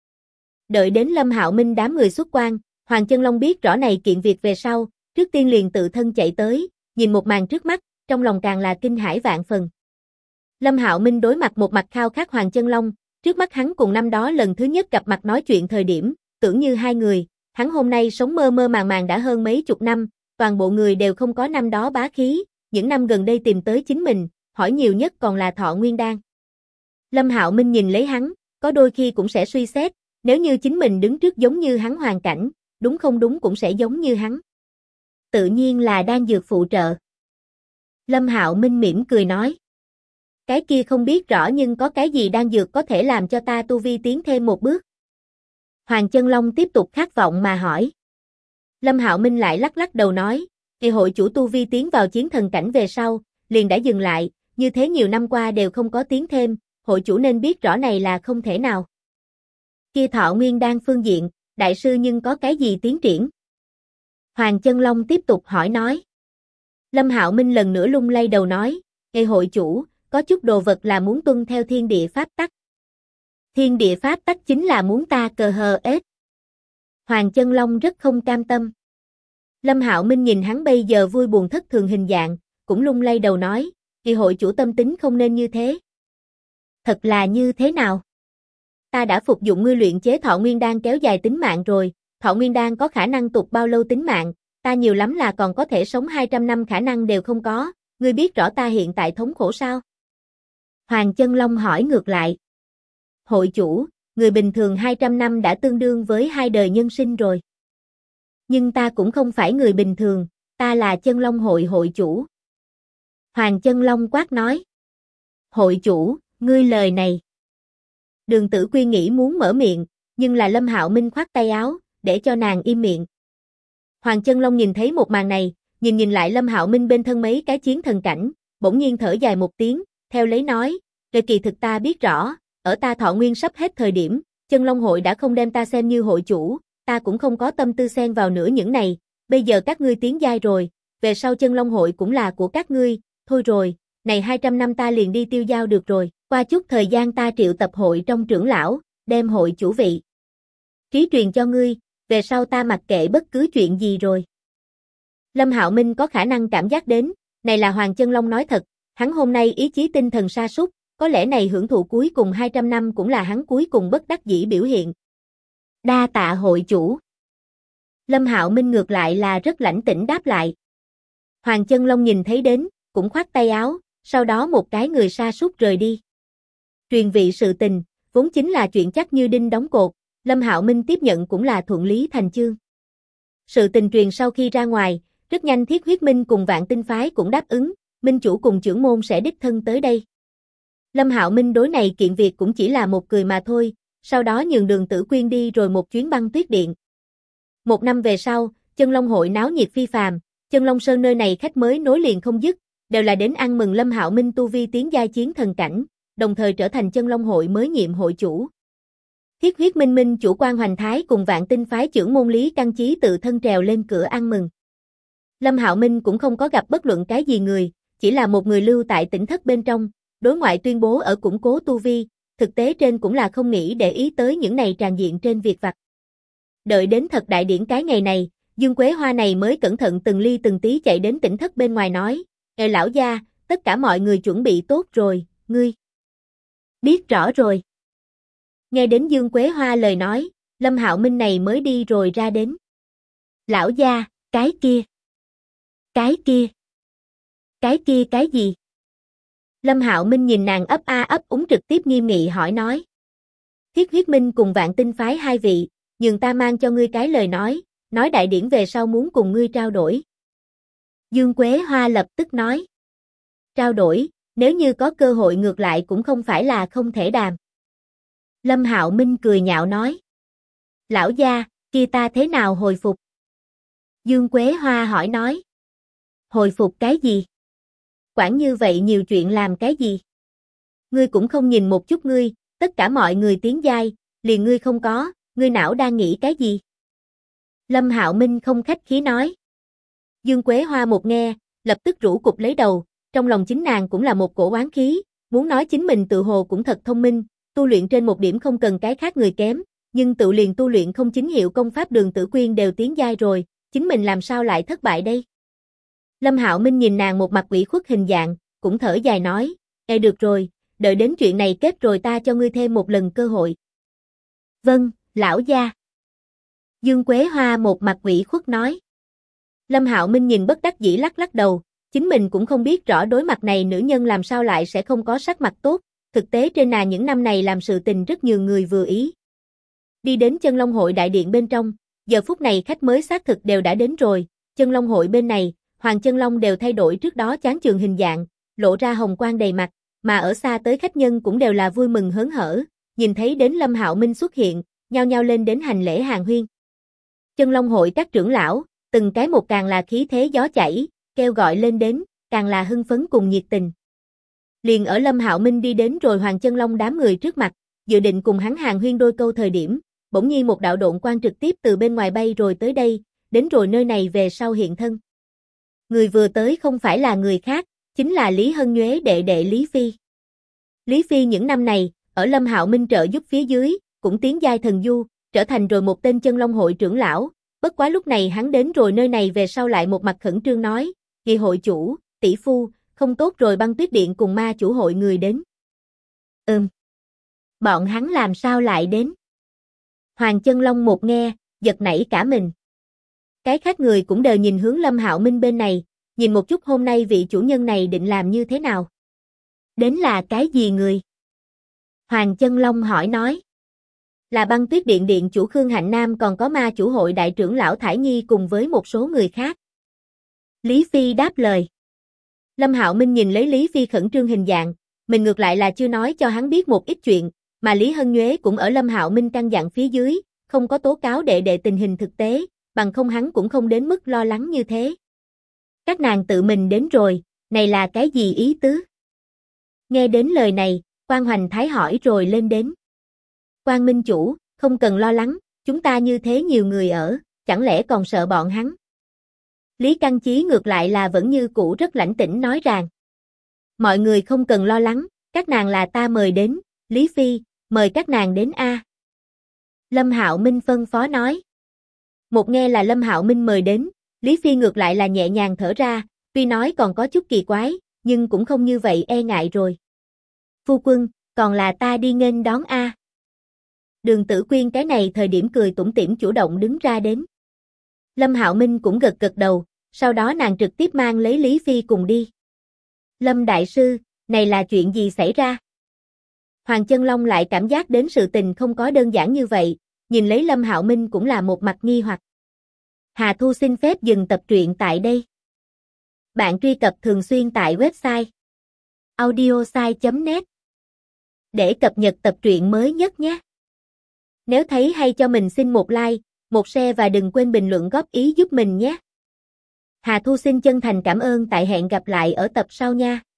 Đợi đến Lâm Hạo Minh đám người xuất quan, Hoàng Chân Long biết rõ này kiện việc về sau, trước tiên liền tự thân chạy tới, nhìn một màn trước mắt, trong lòng càng là kinh hãi vạn phần. Lâm Hạo Minh đối mặt một mặt khao khát Hoàng Chân Long, trước mắt hắn cùng năm đó lần thứ nhất gặp mặt nói chuyện thời điểm, tưởng như hai người, hắn hôm nay sống mơ mơ màng màng đã hơn mấy chục năm, toàn bộ người đều không có năm đó bá khí, những năm gần đây tìm tới chính mình, hỏi nhiều nhất còn là Thọ Nguyên Đan. Lâm Hạo Minh nhìn lấy hắn, có đôi khi cũng sẽ suy xét, nếu như chính mình đứng trước giống như hắn hoàn cảnh, đúng không đúng cũng sẽ giống như hắn. Tự nhiên là đan dược phụ trợ. Lâm Hạo Minh mỉm cười nói. Cái kia không biết rõ nhưng có cái gì đan dược có thể làm cho ta tu vi tiến thêm một bước. Hoàng Chân Long tiếp tục khát vọng mà hỏi. Lâm Hạo Minh lại lắc lắc đầu nói, kỳ hội chủ tu vi tiến vào chiến thần cảnh về sau, liền đã dừng lại, như thế nhiều năm qua đều không có tiến thêm, hội chủ nên biết rõ này là không thể nào. Kia Thọ Nguyên Đan phương diện, đại sư nhưng có cái gì tiến triển? Hoàng Chân Long tiếp tục hỏi nói. Lâm Hạo Minh lần nữa lung lay đầu nói, kỳ hội chủ, có chút đồ vật là muốn tuân theo thiên địa pháp tắc. Thiên địa pháp tắc chính là muốn ta cờ hờ ết. Hoàng Chân Long rất không cam tâm. Lâm Hạo Minh nhìn hắn bây giờ vui buồn thất thường hình dạng, cũng lung lay đầu nói, kỳ hội chủ tâm tính không nên như thế. Thật là như thế nào? Ta đã phục dụng ngươi luyện chế Thọ Nguyên Đan kéo dài tính mạng rồi, Thọ Nguyên Đan có khả năng tục bao lâu tính mạng, ta nhiều lắm là còn có thể sống 200 năm khả năng đều không có, ngươi biết rõ ta hiện tại thống khổ sao? Hoàng Chân Long hỏi ngược lại. Hội chủ, người bình thường 200 năm đã tương đương với 2 đời nhân sinh rồi. Nhưng ta cũng không phải người bình thường, ta là Chân Long hội hội chủ. Hoàng Chân Long quát nói. Hội chủ, ngươi lời này. Đường Tử Quy nghĩ muốn mở miệng, nhưng là Lâm Hạo Minh khoát tay áo, để cho nàng im miệng. Hoàng Chân Long nhìn thấy một màn này, nhìn lại Lâm Hạo Minh bên thân mấy cái chiến thần cảnh, bỗng nhiên thở dài một tiếng, theo lấy nói, "Kỳ kỳ thực ta biết rõ, ở ta thọ nguyên sắp hết thời điểm, Chân Long hội đã không đem ta xem như hội chủ, ta cũng không có tâm tư xen vào nữa những này, bây giờ các ngươi tiến giai rồi, về sau Chân Long hội cũng là của các ngươi, thôi rồi, này 200 năm ta liền đi tiêu dao được rồi, qua chút thời gian ta triệu tập hội trong trưởng lão, đem hội chủ vị trí truyền cho ngươi, về sau ta mặc kệ bất cứ chuyện gì rồi." Lâm Hạo Minh có khả năng cảm giác đến, này là Hoàng Chân Long nói thật, hắn hôm nay ý chí tinh thần sa sút, có lẽ này hưởng thụ cuối cùng 200 năm cũng là hắn cuối cùng bất đắc dĩ biểu hiện. Đa tạ hội chủ. Lâm Hạo Minh ngược lại là rất lãnh tĩnh đáp lại. Hoàng Chân Long nhìn thấy đến, cũng khoát tay áo, sau đó một cái người sa sút rời đi. Truyền vị sự tình, vốn chính là chuyện chắc như đinh đóng cột, Lâm Hạo Minh tiếp nhận cũng là thuận lý thành chương. Sự tình truyền sau khi ra ngoài, rất nhanh Thiết Huyết Minh cùng Vạn Tinh phái cũng đáp ứng, minh chủ cùng trưởng môn sẽ đích thân tới đây. Lâm Hạo Minh đối này kiện việc cũng chỉ là một cười mà thôi, sau đó nhường Đường Tử Quyên đi rồi một chuyến băng tuyết điện. Một năm về sau, Chân Long hội náo nhiệt phi phàm, Chân Long Sơn nơi này khách mới nối liền không dứt, đều là đến ăn mừng Lâm Hạo Minh tu vi tiến giai chiến thần cảnh, đồng thời trở thành Chân Long hội mới nhiệm hội chủ. Thiết Huyết Minh Minh chủ quan Hoành Thái cùng Vạn Tinh phái trưởng môn Lý Căn Chí tự thân trèo lên cửa ăn mừng. Lâm Hạo Minh cũng không có gặp bất luận cái gì người, chỉ là một người lưu tại tỉnh thất bên trong, đối ngoại tuyên bố ở củng cố tu vi, thực tế trên cũng là không nghĩ để ý tới những này tràn diện trên việc vặt. Đợi đến thật đại điển cái ngày này, Dương Quế Hoa này mới cẩn thận từng ly từng tí chạy đến tỉnh thất bên ngoài nói, "Ê lão gia, tất cả mọi người chuẩn bị tốt rồi, ngươi biết rõ rồi." Nghe đến Dương Quế Hoa lời nói, Lâm Hạo Minh này mới đi rồi ra đến. "Lão gia, cái kia cái gì?" Lâm Hạo Minh nhìn nàng ấp a ấp úng trực tiếp nghiêm nghị hỏi nói. "Thiết Huyết Minh cùng Vạn Tinh phái hai vị, nhường ta mang cho ngươi cái lời nói đại điển về sau muốn cùng ngươi trao đổi." Dương Quế Hoa lập tức nói. "Trao đổi, nếu như có cơ hội ngược lại cũng không phải là không thể đàm." Lâm Hạo Minh cười nhạo nói. "Lão gia, kia ta thế nào hồi phục?" Dương Quế Hoa hỏi nói. Hồi phục cái gì? Quản như vậy nhiều chuyện làm cái gì? Ngươi cũng không nhìn một chút ngươi, tất cả mọi người tiến giai, liền ngươi không có, ngươi não đang nghĩ cái gì? Lâm Hạo Minh không khách khí nói. Dương Quế Hoa một nghe, lập tức rũ cục lấy đầu, trong lòng chính nàng cũng là một cổ oán khí, muốn nói chính mình tự hồ cũng thật thông minh, tu luyện trên một điểm không cần cái khác người kém, nhưng tự liền tu luyện không chính hiệu công pháp Đường Tử Quyên đều tiến giai rồi, chính mình làm sao lại thất bại đây? Lâm Hạo Minh nhìn nàng một mặt ủy khuất hình dạng, cũng thở dài nói, được rồi, đợi đến chuyện này kết rồi ta cho ngươi thêm một lần cơ hội. Vâng, lão gia. Dương Quế Hoa một mặt ủy khuất nói. Lâm Hạo Minh nhìn bất đắc dĩ lắc lắc đầu, chính mình cũng không biết rõ đối mặt này nữ nhân làm sao lại sẽ không có sắc mặt tốt, thực tế trên nàng những năm này làm sự tình rất nhiều người vừa ý. Đi đến Chân Long hội đại điện bên trong, giờ phút này khách mới xác thực đều đã đến rồi, Chân Long hội bên này, Hoàng Chân Long đều thay đổi trước đó chán chường hình dạng, lộ ra hồng quang đầy mặt, mà ở xa tới khách nhân cũng đều là vui mừng hớn hở, nhìn thấy đến Lâm Hạo Minh xuất hiện, nhao nhao lên đến hành lễ hàng huyên. Chân Long hội các trưởng lão, từng cái một càng là khí thế gió chảy, kêu gọi lên đến, càng là hưng phấn cùng nhiệt tình. Liền ở Lâm Hạo Minh đi đến rồi Hoàng Chân Long đám người trước mặt, dự định cùng hắn hàng huyên đôi câu thời điểm, bỗng nhiên một đạo độn quang trực tiếp từ bên ngoài bay rồi tới đây, đến rồi nơi này về sau hiện thân. Người vừa tới không phải là người khác, chính là Lý Hân Nhuế đệ đệ Lý Phi. Lý Phi những năm này, ở Lâm Hạo Minh trợ giúp phía dưới, cũng tiến giai thần du, trở thành rồi một tên Chân Long hội trưởng lão, bất quá lúc này hắn đến rồi nơi này về sau lại một mặt khẩn trương nói, "Kỳ hội chủ, tỷ phu, không tốt rồi Băng Tuyết Điện cùng ma chủ hội người đến." Bọn hắn làm sao lại đến? Hoàng Chân Long một nghe, giật nảy cả mình. Cái khác người cũng đều nhìn hướng Lâm Hạo Minh bên này, nhìn một chút hôm nay vị chủ nhân này định làm như thế nào. Đến là cái gì người? Hoàng Chân Long hỏi nói. Là Băng Tuyết Điện điện chủ Khương Hạnh Nam còn có ma chủ hội đại trưởng lão Thải Nhi cùng với một số người khác. Lý Phi đáp lời. Lâm Hạo Minh nhìn lấy Lý Phi khẩn trương hình dạng, mình ngược lại là chưa nói cho hắn biết một ít chuyện, mà Lý Hân Nhuế cũng ở Lâm Hạo Minh căn dặn phía dưới, không có tố cáo đệ đệ tình hình thực tế, bằng không hắn cũng không đến mức lo lắng như thế. Các nàng tự mình đến rồi, này là cái gì ý tứ? Nghe đến lời này, Quan Hoành Thái hỏi rồi lên đến. Quan Minh Chủ, không cần lo lắng, chúng ta như thế nhiều người ở, chẳng lẽ còn sợ bọn hắn? Lý Căn Chí ngược lại là vẫn như cũ rất lãnh tĩnh nói rằng. Mọi người không cần lo lắng, các nàng là ta mời đến, Lý Phi, mời các nàng đến a. Lâm Hạo Minh phân phó nói. Một nghe là Lâm Hạo Minh mời đến, Lý Phi ngược lại là nhẹ nhàng thở ra, tuy nói còn có chút kỳ quái, nhưng cũng không như vậy e ngại rồi. Phu quân, còn là ta đi nghênh đón a. Đường Tử Quyên cái này thời điểm cười tủm tỉm chủ động đứng ra đến. Lâm Hạo Minh cũng gật gật đầu, sau đó nàng trực tiếp mang lấy Lý Phi cùng đi. Lâm Đại Sư, này là chuyện gì xảy ra? Hoàng Chân Long lại cảm giác đến sự tình không có đơn giản như vậy, nhìn lấy Lâm Hạo Minh cũng là một mặt nghi hoặc. Hà Thu xin phép dừng tập truyện tại đây. Bạn truy cập thường xuyên tại website audiosai.net để cập nhật tập truyện mới nhất nhé. Nếu thấy hay cho mình xin một like, một share và đừng quên bình luận góp ý giúp mình nhé. Hà Thu xin chân thành cảm ơn tại hẹn gặp lại ở tập sau nha.